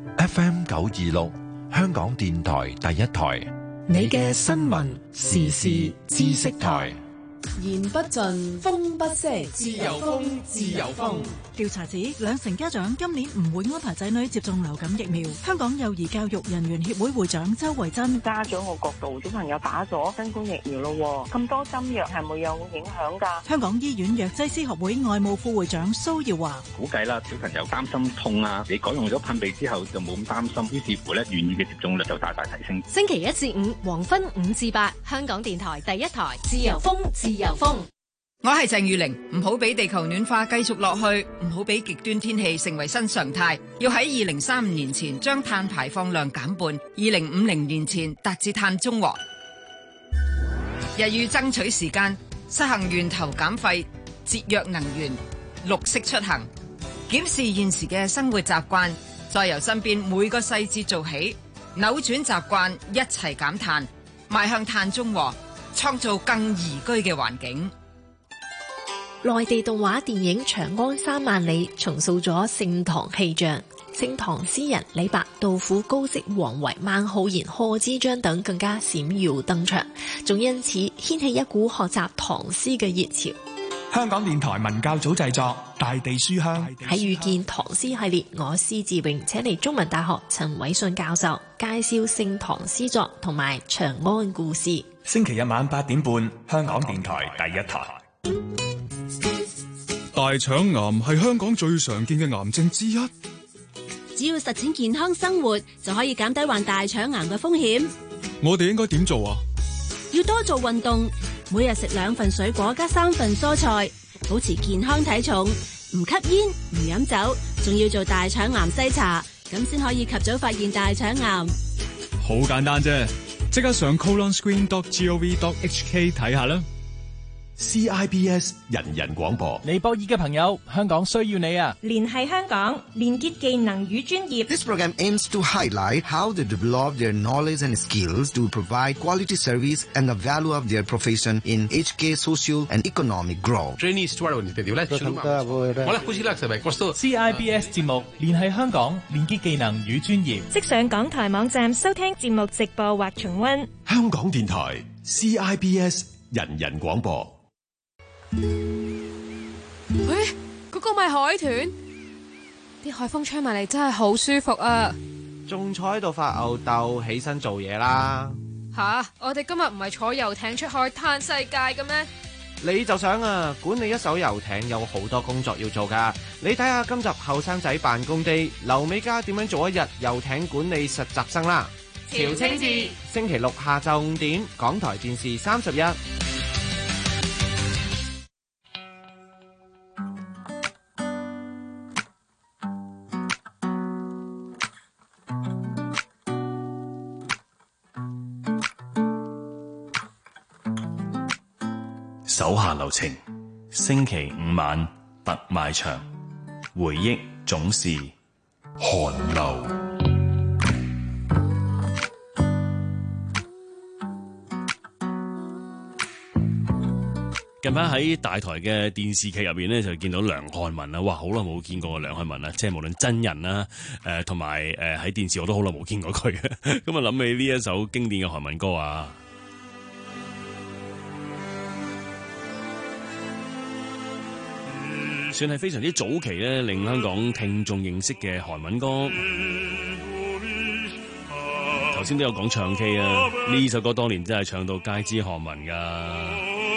F M 九二六，香港電台第一台。 你嘅新聞時事知識台。 言不盡，風不息， 自由風，自由風。 調查指兩成家長今年唔會安排仔女接種流感疫苗。香港幼兒教育人員協會會長周慧珍： 家長個角度，小朋友打咗新冠疫苗咯，咁多針藥係咪有影響㗎？ 香港醫院藥劑師學會外務副會長蘇耀華： 估計啦，小朋友擔心痛啊，你改用咗噴鼻之後就冇咁擔心，於是乎咧願意嘅接種率就大大提升。 星期一至五黃昏五至八，香港電台第一台，自由風。自由風， 我係鄭裕玲，唔好俾地球暖化繼續落去，唔好俾極端天氣成為新常態，要喺二零三五年前將碳排放量減半，二零五零年前達至碳中和。日欲爭取時間，實行源頭減廢、節約能源、綠色出行，檢視現時嘅生活習慣，再由身邊每個細節做起，扭轉習慣，一齊減碳，邁向碳中和。創造更宜居嘅環境。 內地動畫電影《長安三萬里》重塑咗盛唐氣象，盛唐詩人李白、杜甫、高適、王維、孟浩然、賀知章等更加閃耀登場，仲因此掀起一股學習唐詩嘅熱潮。 香港電台文教組製作，大地書香。 喺遇見唐詩系列，我詩自詠請嚟中文大學陳偉信教授介紹聖唐詩作同埋長安故事。 星期日晚八點半，香港電台第一台。 大腸癌係香港最常見嘅癌症之一。 只要實踐健康生活，就可以減低患大腸癌嘅風險。 我哋應該點做啊？ 要多做運動，每日食兩份水果加三份蔬菜，保持健康體重，唔吸煙唔飲酒，仲要做大腸癌篩查，咁先可以及早發現大腸癌。 好簡單啫，即刻上 colon screen dot gov dot h k 睇下啦。 C I B S 人人廣播， 尼泊爾嘅朋友，香港需要你啊！ 聯繫香港，連結技能與專業。 This program aims to highlight how they develop their knowledge and skills to provide quality service and the value of their profession in H K social and economic growth. C I B S 節目聯繫香港，連結技能與專業。 即上港台網站收聽節目直播或重溫。 香港電台 C I B S 人人廣播。 喂，嗰個咪海豚？啲海風吹埋嚟真係好舒服啊！ 仲坐喺度發吽哣，起身做嘢啦！ 吓，我哋今日唔係坐遊艇出海嘆世界嘅咩？ 你就想啊，管理一艘遊艇有好多工作要做噶。你睇下今集後生仔辦公地，劉美嘉點樣做一日遊艇管理實習生啦？ 朝清志， 星期六下晝五點，港台電視三十一。 手下留情，星期五晚特賣場，回憶總是寒流。近排喺大台嘅電視劇入邊咧，就見到梁漢文啦，哇，好耐冇見過梁漢文啦，即係無論真人啦，誒同埋誒喺電視我都好耐冇見過佢，咁啊諗起呢一首經典嘅韓文歌啊！算係非常之早期咧，令香港聽眾認識嘅韓文歌。頭先都有講唱 K 啊，呢首歌當年真係唱到街知巷聞噶。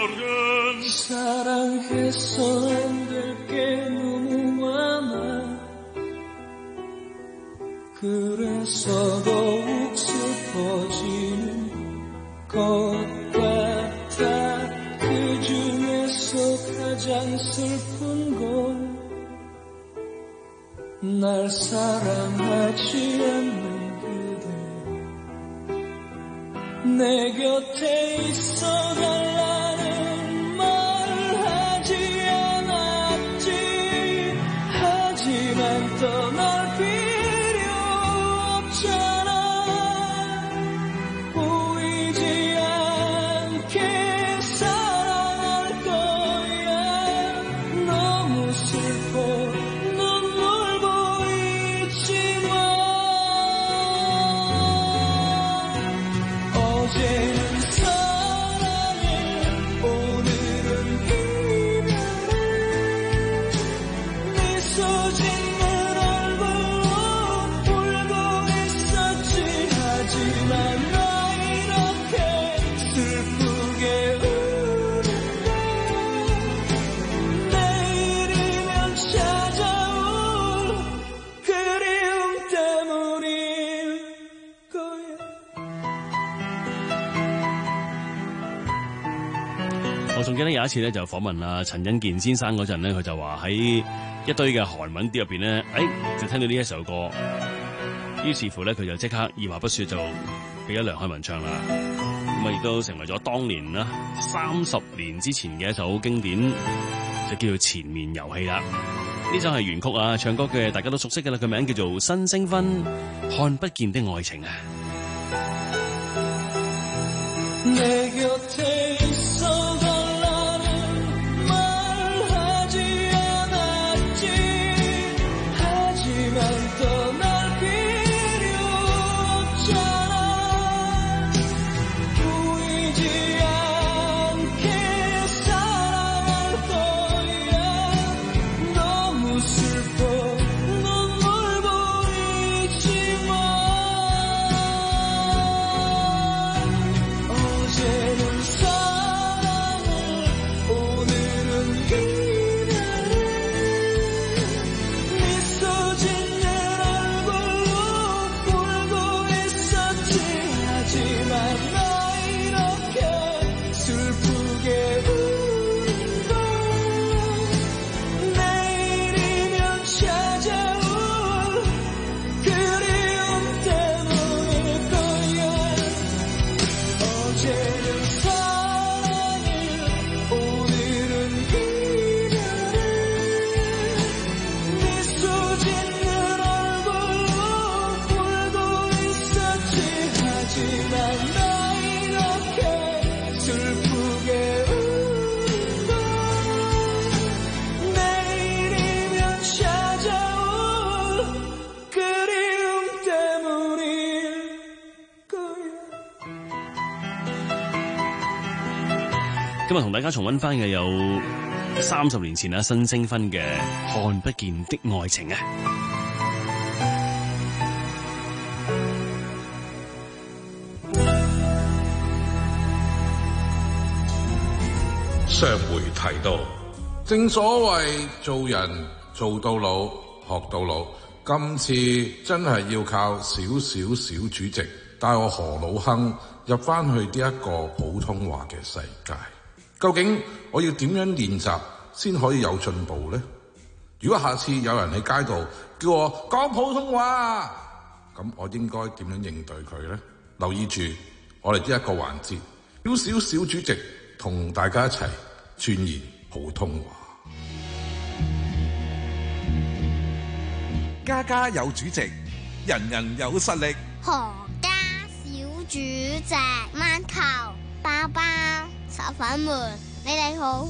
我仲記得有一次咧，就訪問阿陳欣健先生嗰陣咧，佢就話喺一堆嘅韓文碟入邊咧，誒就聽到呢一首歌，於是乎咧佢就即刻二話不說就俾咗梁漢文唱啦，咁啊亦都成為咗當年啦三十年之前嘅一首經典，就叫做《前面遊戲》啦。呢首係原曲啊，唱歌嘅大家都熟悉嘅啦，佢名叫做《新星分看不見的愛情》啊。 今日同大家重溫翻嘅有三十年前啊，新星分嘅《看不見的愛情》啊。 上回提到，正所謂做人做到老學到老，今次真係要靠少少小主席帶我何老亨入翻去呢一個普通話嘅世界。究竟我要點樣練習先可以有進步呢？如果下次有人喺街度叫我講普通話，咁我應該點樣應對佢呢？留意住我哋呢一個環節，少少小主席同大家一齊鑽研普通話。 家家有主席，人人有實力。 何家小主席，饅頭包包炒粉們，你哋好。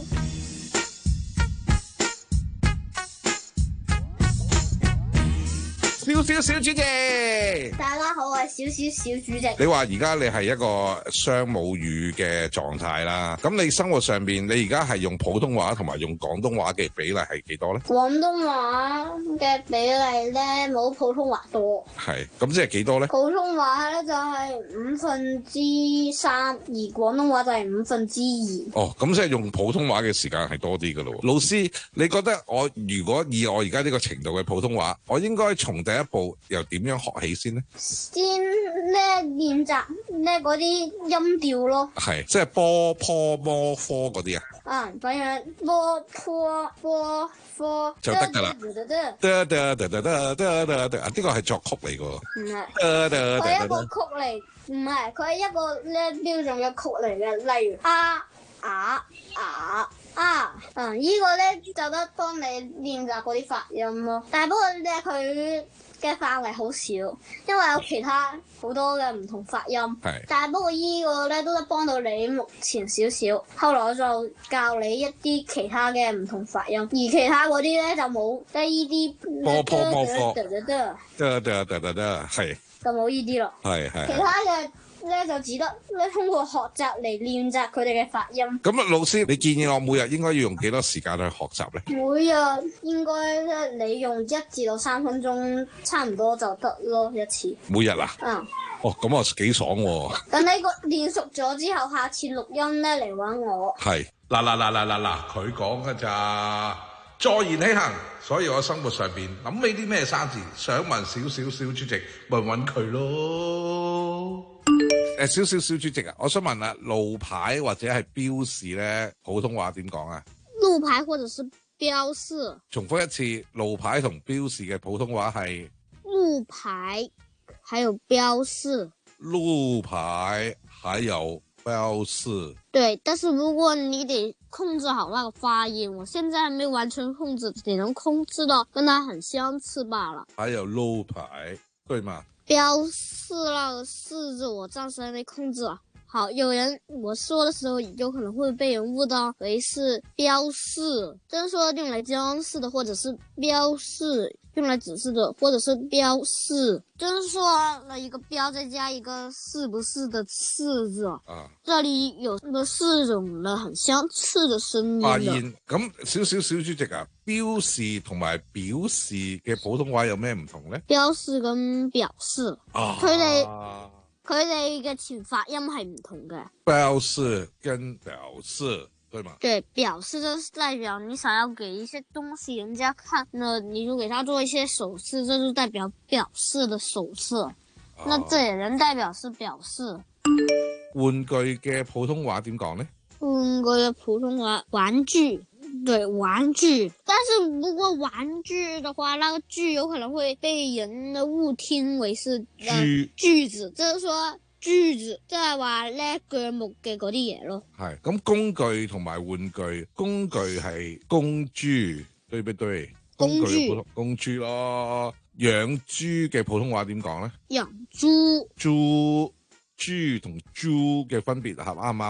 少少小主席， 大家好，我係少少小主席。 你話而家你係一個雙母語嘅狀態啦，咁你生活上邊你而家係用普通話同埋用廣東話嘅比例係幾多咧？ 廣東話嘅比例咧冇普通話多。 係，咁即係幾多咧？ 普通話咧就係五分之三，而廣東話就係五分之二。 哦，咁即係用普通話嘅時間係多啲噶咯。老師，你覺得我如果以我而家呢個程度嘅普通話，我應該從第一步又點樣學起先呢？ 先咧練習咧嗰啲音調咯。 係，即係波、坡、摩、科嗰啲啊。 啊，反正波、坡、波、科就得㗎啦。得得得得得得得得，呢個係作曲嚟㗎。 唔係。 得得得。 佢係一個曲嚟，唔係，佢係一個咧標準嘅曲嚟嘅，例如啊啊啊。啊，嗯，呢個咧就得幫你練習嗰啲發音咯。但係不過咧，佢嘅範圍好少，因為有其他好多嘅唔同發音。係。但係不過呢個咧都得幫到你目前少少。後來我就教你一啲其他嘅唔同發音，而其他嗰啲咧就冇得呢啲。 波波摩科。 得得得。 得得得得得，係。 就冇呢啲咯。係係。其他嘅。咧就只得咧通過學習嚟練習佢哋嘅發音。 咁啊，老師，你建議我每日應該要用幾多時間去學習咧？ 每日應該咧，你用一至到三分鐘，差唔多就得咯一次。 每日啊？嗯。哦，咁啊幾爽喎！ 等你個練熟咗之後，下次錄音咧嚟揾我。 係。 嗱嗱嗱嗱嗱嗱，佢講㗎咋？坐言起行，所以我生活上邊諗起啲咩生字，想問少少小主席，咪揾佢咯。 誒，少少小主席啊，我想問啊，路牌或者係標示咧，普通話點講啊？ 路牌或者是標示。 重複一次，路牌同標示嘅普通話係路牌，還有標示。 路牌還有標示。 對，但是如果你得控制好那個發音，我現在還沒完全控制，只能控制到跟它很相似罷了。 還有路牌，對嗎？ 標示那個示字，我暫時還沒控制。好，有人我說的時候，有可能會被人誤導為是標示，就是說用來裝飾的，或者是標示用來指示的，或者是標示，就是說了一個標再加一個是不是的是字。啊，這裡有個四種的很相似的聲音。發現咁少少小主席啊，標示同埋表示嘅普通話有咩唔同咧？ 標示跟表示，佢哋。佢哋嘅前發音係唔同嘅。 標示跟表示，對嗎？ 對，表示就是代表你想要給一些東西人家看，那你就給他做一些手勢，這就代表表示的手勢。啊、那這也能代表是表示。 玩具嘅普通話點講呢？ 玩具嘅普通話，玩具。對，玩具，但是如果玩具的話，那個句有可能會被人誤聽為是呃句子，即係說句子，即係話咧鋸木嘅嗰啲嘢咯。係， 咁工具同埋玩具，工具係公豬，對不對？ 工具， 公豬咯。養豬嘅普通話點講咧？ 養豬， 豬，豬同豬嘅分別合啱唔啱啊？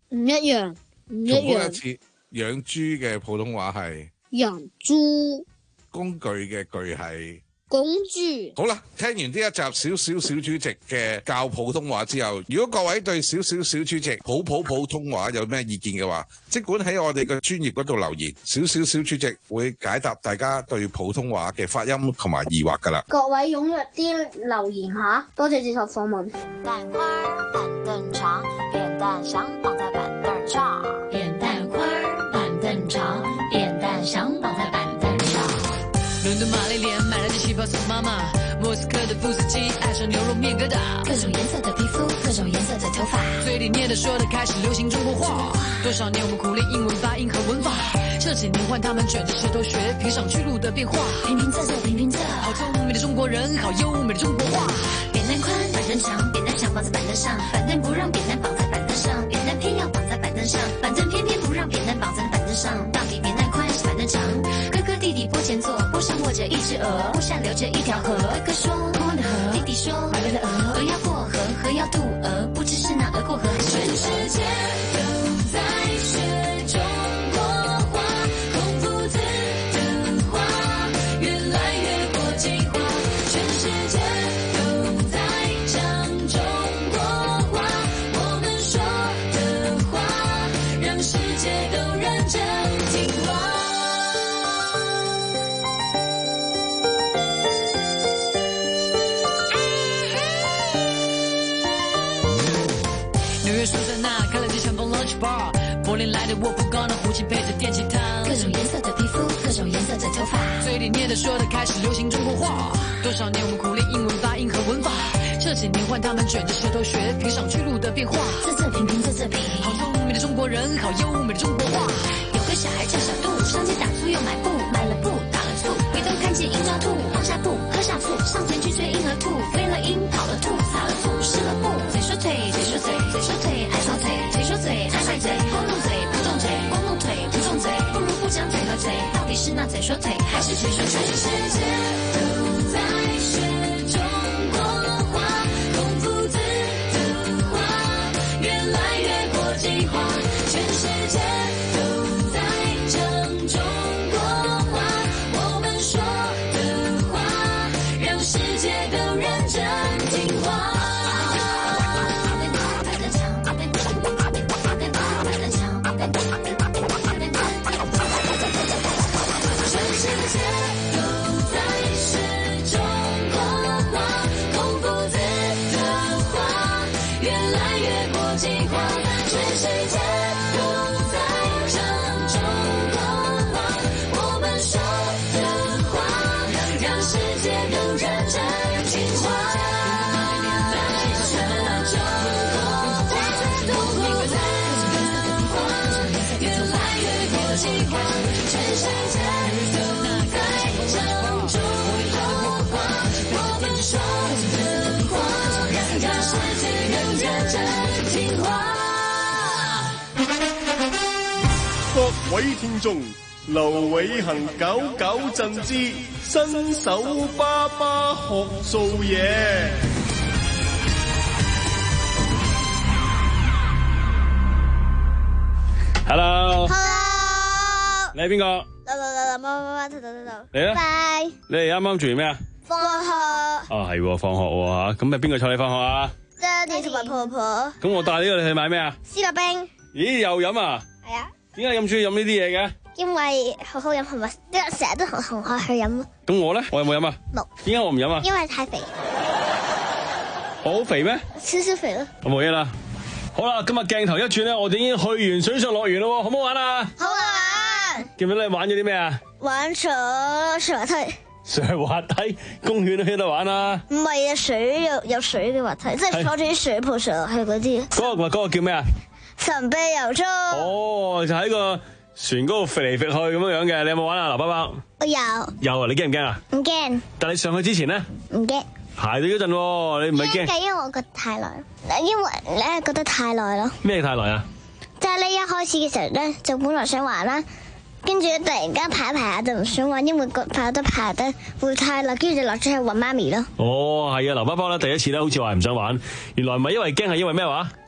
唔一樣，唔一重複一樣。 次，養豬嘅普通話係人豬工具嘅具係。 公豬。 好啦，聽完呢一集少少小主席嘅教普通話之後，如果各位對少少小主席普普普通話有咩意見嘅話，即管喺我哋嘅專頁嗰度留言，少少小主席會解答大家對普通話嘅發音同埋疑惑噶啦。 各位踴躍啲留言下，多謝接受訪問。 蛋花板凳長，扁擔想綁在板凳上。扁擔花板凳長，扁擔想綁在板凳上。倫敦瑪麗蓮買了件旗袍送媽媽，莫斯科的富斯基愛上牛肉麵疙瘩，各種顏色的皮膚，各種顏色的頭髮，嘴裡念的說的開始流行中國話。多少年我們苦練英文發音和文法，這幾年換他們捲着舌頭學披上去路的變化。平平仄仄平平仄，好聰明的中國人，好優美的中國話。扁擔寬板凳長，扁擔想綁在板凳上，板凳不讓扁擔綁在板凳上，扁擔偏要綁在板凳上，板凳偏偏不讓扁擔綁在板凳上。到底扁擔寬還是板凳長？哥哥弟弟坡前坐，坡上臥着一隻鵝，坡下流着一條河。哥哥說過的河，弟弟說過的鵝，鵝要過河，河要渡鵝，不知是那鵝過河還是全世界都在學中國話，孔夫子的話越來越國際化，全世界都在講中國話，我們說的話讓世界都認真聽話。紐約蘇珊娜開了間香檳 lunch bar， 柏林來的我不高，那胡琴配着電吉他，各種顏色的皮膚，各種顏色的頭髮，嘴裡念的說的開始流行中國話。多少年我們苦練英文發音和文法，這幾年換他們捲着舌頭學披上去路的變化。仄仄平平仄仄平，好聰明的中國人，好優美的中國話。有個小孩叫小杜，上街打醋又買布，買了布打了醋，回頭看見鷹抓兔，放下布喝下醋，上前去追鷹和兔，飛了鷹跑了兔，撒了醋濕了布。嘴說嘴，嘴說嘴，嘴說嘴愛吵嘴，嘴說嘴愛賣嘴，光弄嘴不動嘴，光弄腿不動嘴，不如不講嘴和嘴，到底是那嘴說腿還是嘴說嘴？全世界都在學中國話，孔夫子的話越來越國際化，全世界都在講中國話，我們說的話讓世界都認真聽話。 各位聽眾，劉偉恒搞搞震之新手爸爸學做嘢。 Hello，Hello， Hello， 你係邊個？ 嚟嚟嚟嚟，媽媽媽，睇睇睇睇。 嚟啦！ 拜。 你哋啱啱做完咩啊？ 放學。 哦，係，放學喎吓，咁係邊個湊你放學啊？ 爹哋同埋婆婆。 咁我帶呢個你去買咩啊？ 思樂冰。咦， 又飲啊？ 係啊。 點解咁中意飲呢啲嘢嘅？ 因為好好飲，同埋即係成日都同同學去飲咯。 咁我咧，我有冇飲啊？ 冇。 點解我唔飲啊？ 因為太肥。 我好肥咩？ 少少肥咯。 我冇嘢啦。好啦，今日鏡頭一轉咧，我哋已經去完水上樂園咯，好唔好玩啊？ 好玩。 記唔記得你玩咗啲咩啊？ 玩咗上滑梯。 上滑梯，公園都有得玩啊。 唔係啊，水有有水嘅滑梯，即係坐住啲水泡上落去嗰啲。 嗰個嗰個叫咩啊？ 神秘遊蹤。 哦，就喺個船嗰度飛嚟飛去咁樣樣嘅，你有冇玩啊，劉包包？ 我有。 有啊，你驚唔驚啊？ 唔驚。 但係你上去之前咧？ 唔驚。 排隊嗰陣，你唔係驚？ 驚，因為我覺得太耐。因為咧覺得太耐咯。咩太耐啊？ 就係你一開始嘅時候咧，就本來想玩啦，跟住突然間排一排下就唔想玩，因為覺排得排得會太耐，跟住就落咗去揾媽咪咯。 哦，係啊，劉包包咧第一次咧好似話唔想玩，原來唔係因為驚，係因為咩話？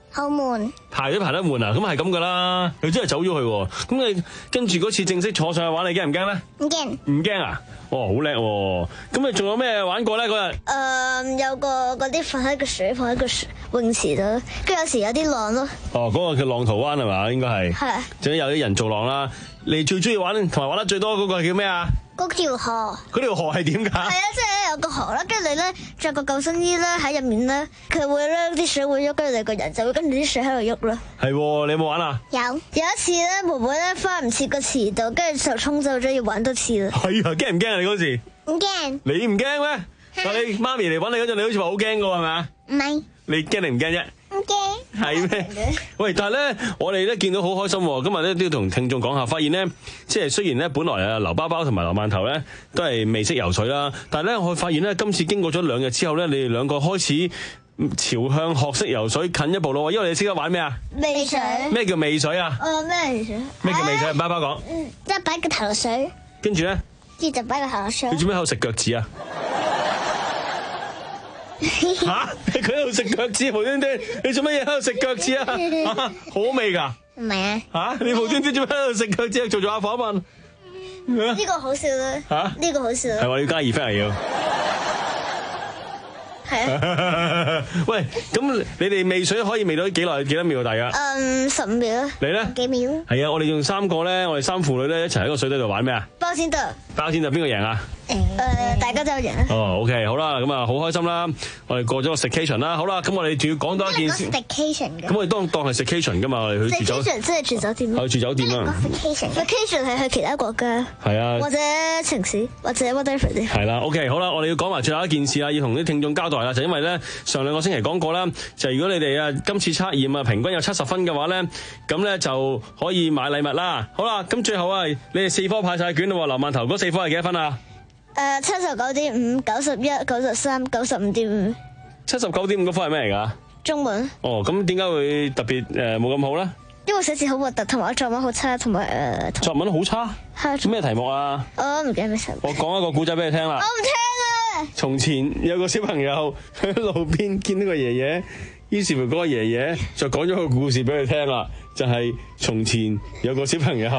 好悶。 排都排得悶啊！咁係咁噶啦，佢真係走咗去喎。咁你跟住嗰次正式坐上去玩，你驚唔驚咧？ 唔驚。 唔驚啊？哦，好叻喎！咁你仲有咩玩過咧嗰日？ 誒、呃，有個嗰啲放喺個水，放喺個水泳池度，跟住有時有啲浪咯。 哦，嗰、嗰個叫浪淘灣係嘛？應該係。係。仲有啲人造浪啦。你最中意玩同埋玩得最多嗰個係叫咩啊？ 嗰條河。嗰條河係點㗎？ 係啊，即係有個河啦，跟住你咧着個救生衣咧喺入面咧，佢會咧啲水會喐，跟住你個人就會跟住啲水喺度喐啦。 係喎，你有冇玩啊？ 有。有一次咧，妹妹咧翻唔切個池度，跟住就衝走咗，要玩多次啦。 係啊，驚唔驚啊？你嗰時？ 唔驚。你唔驚咩？但你媽咪嚟揾你嗰陣，你好似話好驚㗎喎，係咪啊？ 唔係。 你驚定唔驚啫？ 唔驚。 係咩？喂，但係咧，我哋咧見到好開心喎。今日咧都要同聽眾講下，發現咧，即係雖然咧，本來啊劉包包同埋劉饅頭咧都係未識游水啦，但係咧我發現咧，今次經過咗兩日之後咧，你哋兩個開始朝向學識游水近一步咯。因為你識得玩咩啊？ 未水。 咩叫未水啊？ 誒咩水？ 咩叫未水？包包講。 嗯，即係擺個頭落水。 跟住咧？ 跟住就擺個頭落水。 你做咩喺度食腳趾啊？吓！佢喺度食腳趾，無端端，你做乜嘢喺度食腳趾啊？好味㗎！ 唔係啊！ 吓！你無端端做咩喺度食腳趾？做做下訪問。 呢個好笑啦！吓！呢個好笑。係話要加二分係要。 係啊。 喂，咁你哋未水可以未到幾耐？幾多秒大家？ 嗯，十五秒啦。 你咧？ 幾秒？ 係啊，我哋用三個咧，我哋三父女咧一齊喺個水底度玩咩啊？ 包先得。包先得，邊個贏啊？ 誒，大家都有贏。 哦 ，OK， 好啦，咁啊，好開心啦！我哋過咗個 staycation 啦，好啦，咁我哋仲要講多一件事。 staycation 嘅。 咁我哋當當係 staycation 噶嘛，我哋去住酒。 staycation 即係住酒店咯。 去住酒店啊。 vacation，vacation 係去其他國家。 係啊。 或者城市，或者 whatever 啲。 係啦 ，OK， 好啦，我哋要講埋最後一件事啦，要同啲聽眾交代啦，就因為咧上兩個星期講過啦，就係如果你哋啊今次測驗啊平均有七十分嘅話咧，咁咧就可以買禮物啦。好啦，咁最後啊，你哋四科派晒卷啦喎，劉饅頭嗰四科係幾多分啊？ 誒，七十九點五、九十一、九十三、九十五點五。 七十九點五嗰科係咩嚟㗎？ 中文。 哦，咁點解會特別誒冇咁好咧？ 因為寫字好核突，同埋我作文好差，同埋誒。 作文好差？係。咩題目啊？ 我唔記得咩題目。 我講一個古仔俾你聽啦。 我唔聽啊！ 從前有個小朋友喺路邊見到個爺爺，於是乎嗰個爺爺就講咗個故事俾佢聽啦，就係從前有個小朋友。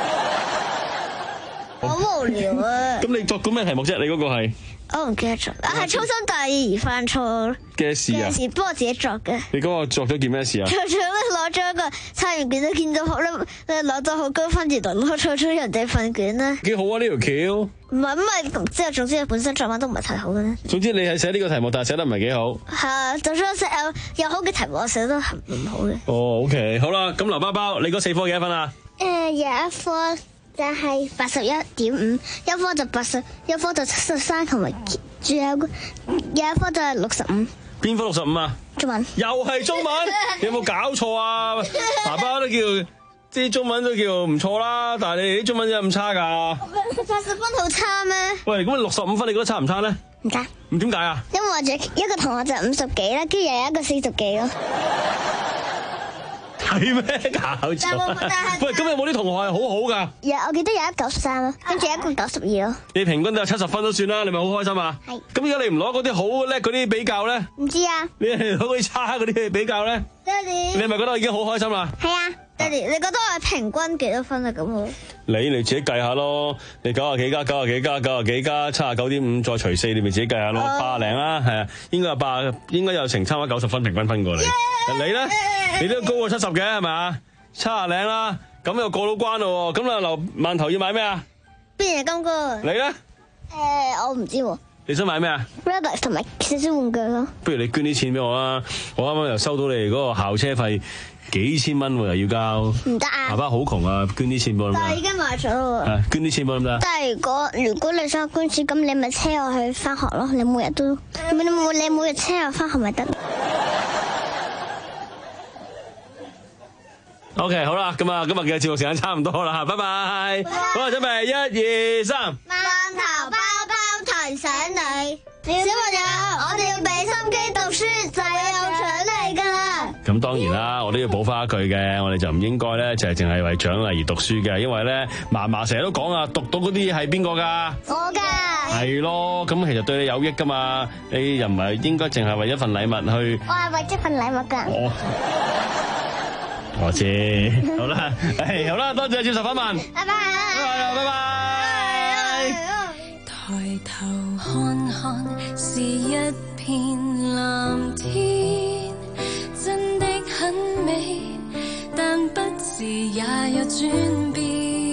好無聊啊！ 咁你作過咩題目啫？你嗰個係？ 我唔記得咗，我係粗心大意而犯錯嘅事啊！ 嘅事，不過我自己作嘅。 你嗰個作咗件咩事啊？ 作咗咧，攞咗一個測完卷都見到好咧，攞咗好高分，然後攞錯咗人哋份卷咧。幾好啊！呢條橋。唔係，咁咪即係總之，本身作文都唔係太好嘅咧。總之你係寫呢個題目，但係寫得唔係幾好。係啊，就算寫有有好嘅題目，我寫得唔好嘅。哦 ，OK， 好啦，咁劉包包，你嗰四科幾多分啊？誒、呃，有一科。就係八十一點五，一科就八十，一科就七十三，同埋仲有有一科就係六十五。邊科六十五啊？中文。又係中文？你有冇搞錯啊？爸爸都叫啲中文都叫唔錯啦，但係你哋啲中文真係咁差㗎？八十分好差咩？喂，咁你六十五分，你覺得差唔差咧？唔差。咁點解啊？因為我就一個同學就五十幾啦，跟住又有一個四十幾咯。係咩搞錯？喂，咁有冇啲同學係好好噶？有，我記得有一九十三咯，跟住一個九十二咯。你平均都有七十分都算啦，你咪好開心啊？係。咁而家你唔攞嗰啲好叻嗰啲比較咧？唔知啊。你攞嗰啲差嗰啲去比較咧？爹哋。你係咪覺得我已經好開心啦？係啊，爹哋，你覺得我平均幾多分啊？咁我。你你自己計下咯，你九啊幾加九啊幾加九啊幾加七啊九點五再除四，你咪自己計下咯，八零啦，係啊，應該有八，應該有成差唔多九十分平均分過你。你咧？你都高過七十嘅係咪啊？七啊零啦，咁又過到關咯喎。咁啊，劉饅頭要買咩啊？邊隻金哥？你咧？誒，我唔知喎。你想買咩啊 ？Rolex 同埋少少玩具咯。不如你捐啲錢俾我啦，我啱啱又收到你嗰個校車費幾千蚊喎，又要交。唔得啊！爸爸好窮啊，捐啲錢俾我得唔得？但係已經買咗喎。係捐啲錢俾我得唔得？但係如果如果你想捐錢，咁你咪車我去翻學咯。你每日都，你每你每日車我翻學咪得。OK， 好啦，咁啊，今日嘅節目時間差唔多啦，拜拜。好啦，準備一二三。饅頭包包頭。 提醒你，小朋友，我哋要俾心機讀書，就有獎勵㗎啦。 咁當然啦，我都要補翻一句嘅，我哋就唔應該咧，就係淨係為獎勵而讀書嘅，因為咧，嫲嫲成日都講啊，讀到嗰啲係邊個㗎？ 我㗎。 係咯，咁其實對你有益㗎嘛，你又唔係應該淨係為一份禮物去。 我係為一份禮物㗎。 我我知，好啦，誒好啦，多謝接受訪問。 拜拜。 拜拜，拜拜。 抬頭看看是一片藍天，真的很美，但不時也有轉變，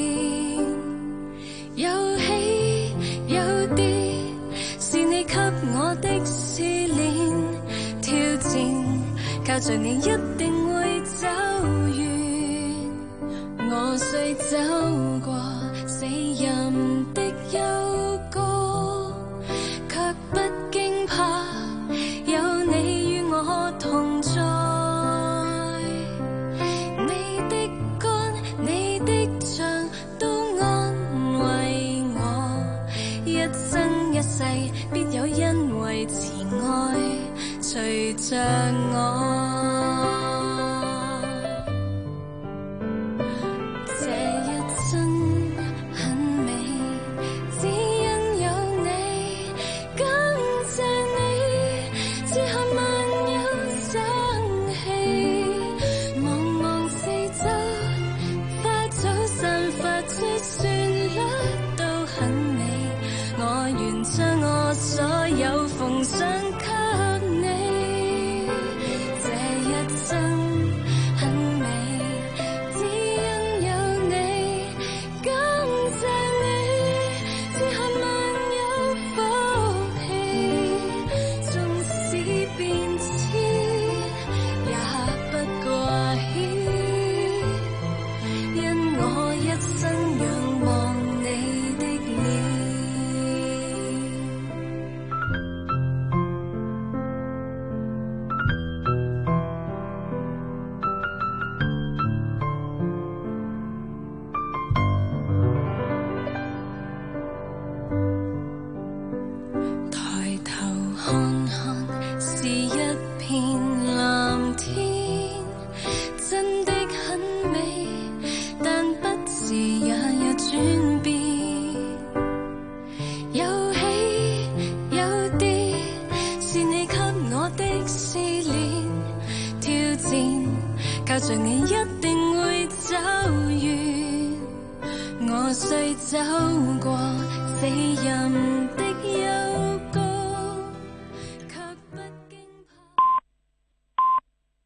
有起有跌，是你給我的試煉挑戰，靠着你一定會走遠，我雖走過死蔭的幽谷，卻不驚怕，有你與我同在。你的肝，你的杖都安慰我，一生一世必有恩惠慈愛隨着我。所有奉上給你，這一生很美，只因有你，感謝你，這刻漫有福氣，縱使變遷，也不掛牽，因我一生仰望你的臉。靠着你一定會走遠，我雖走過死蔭的幽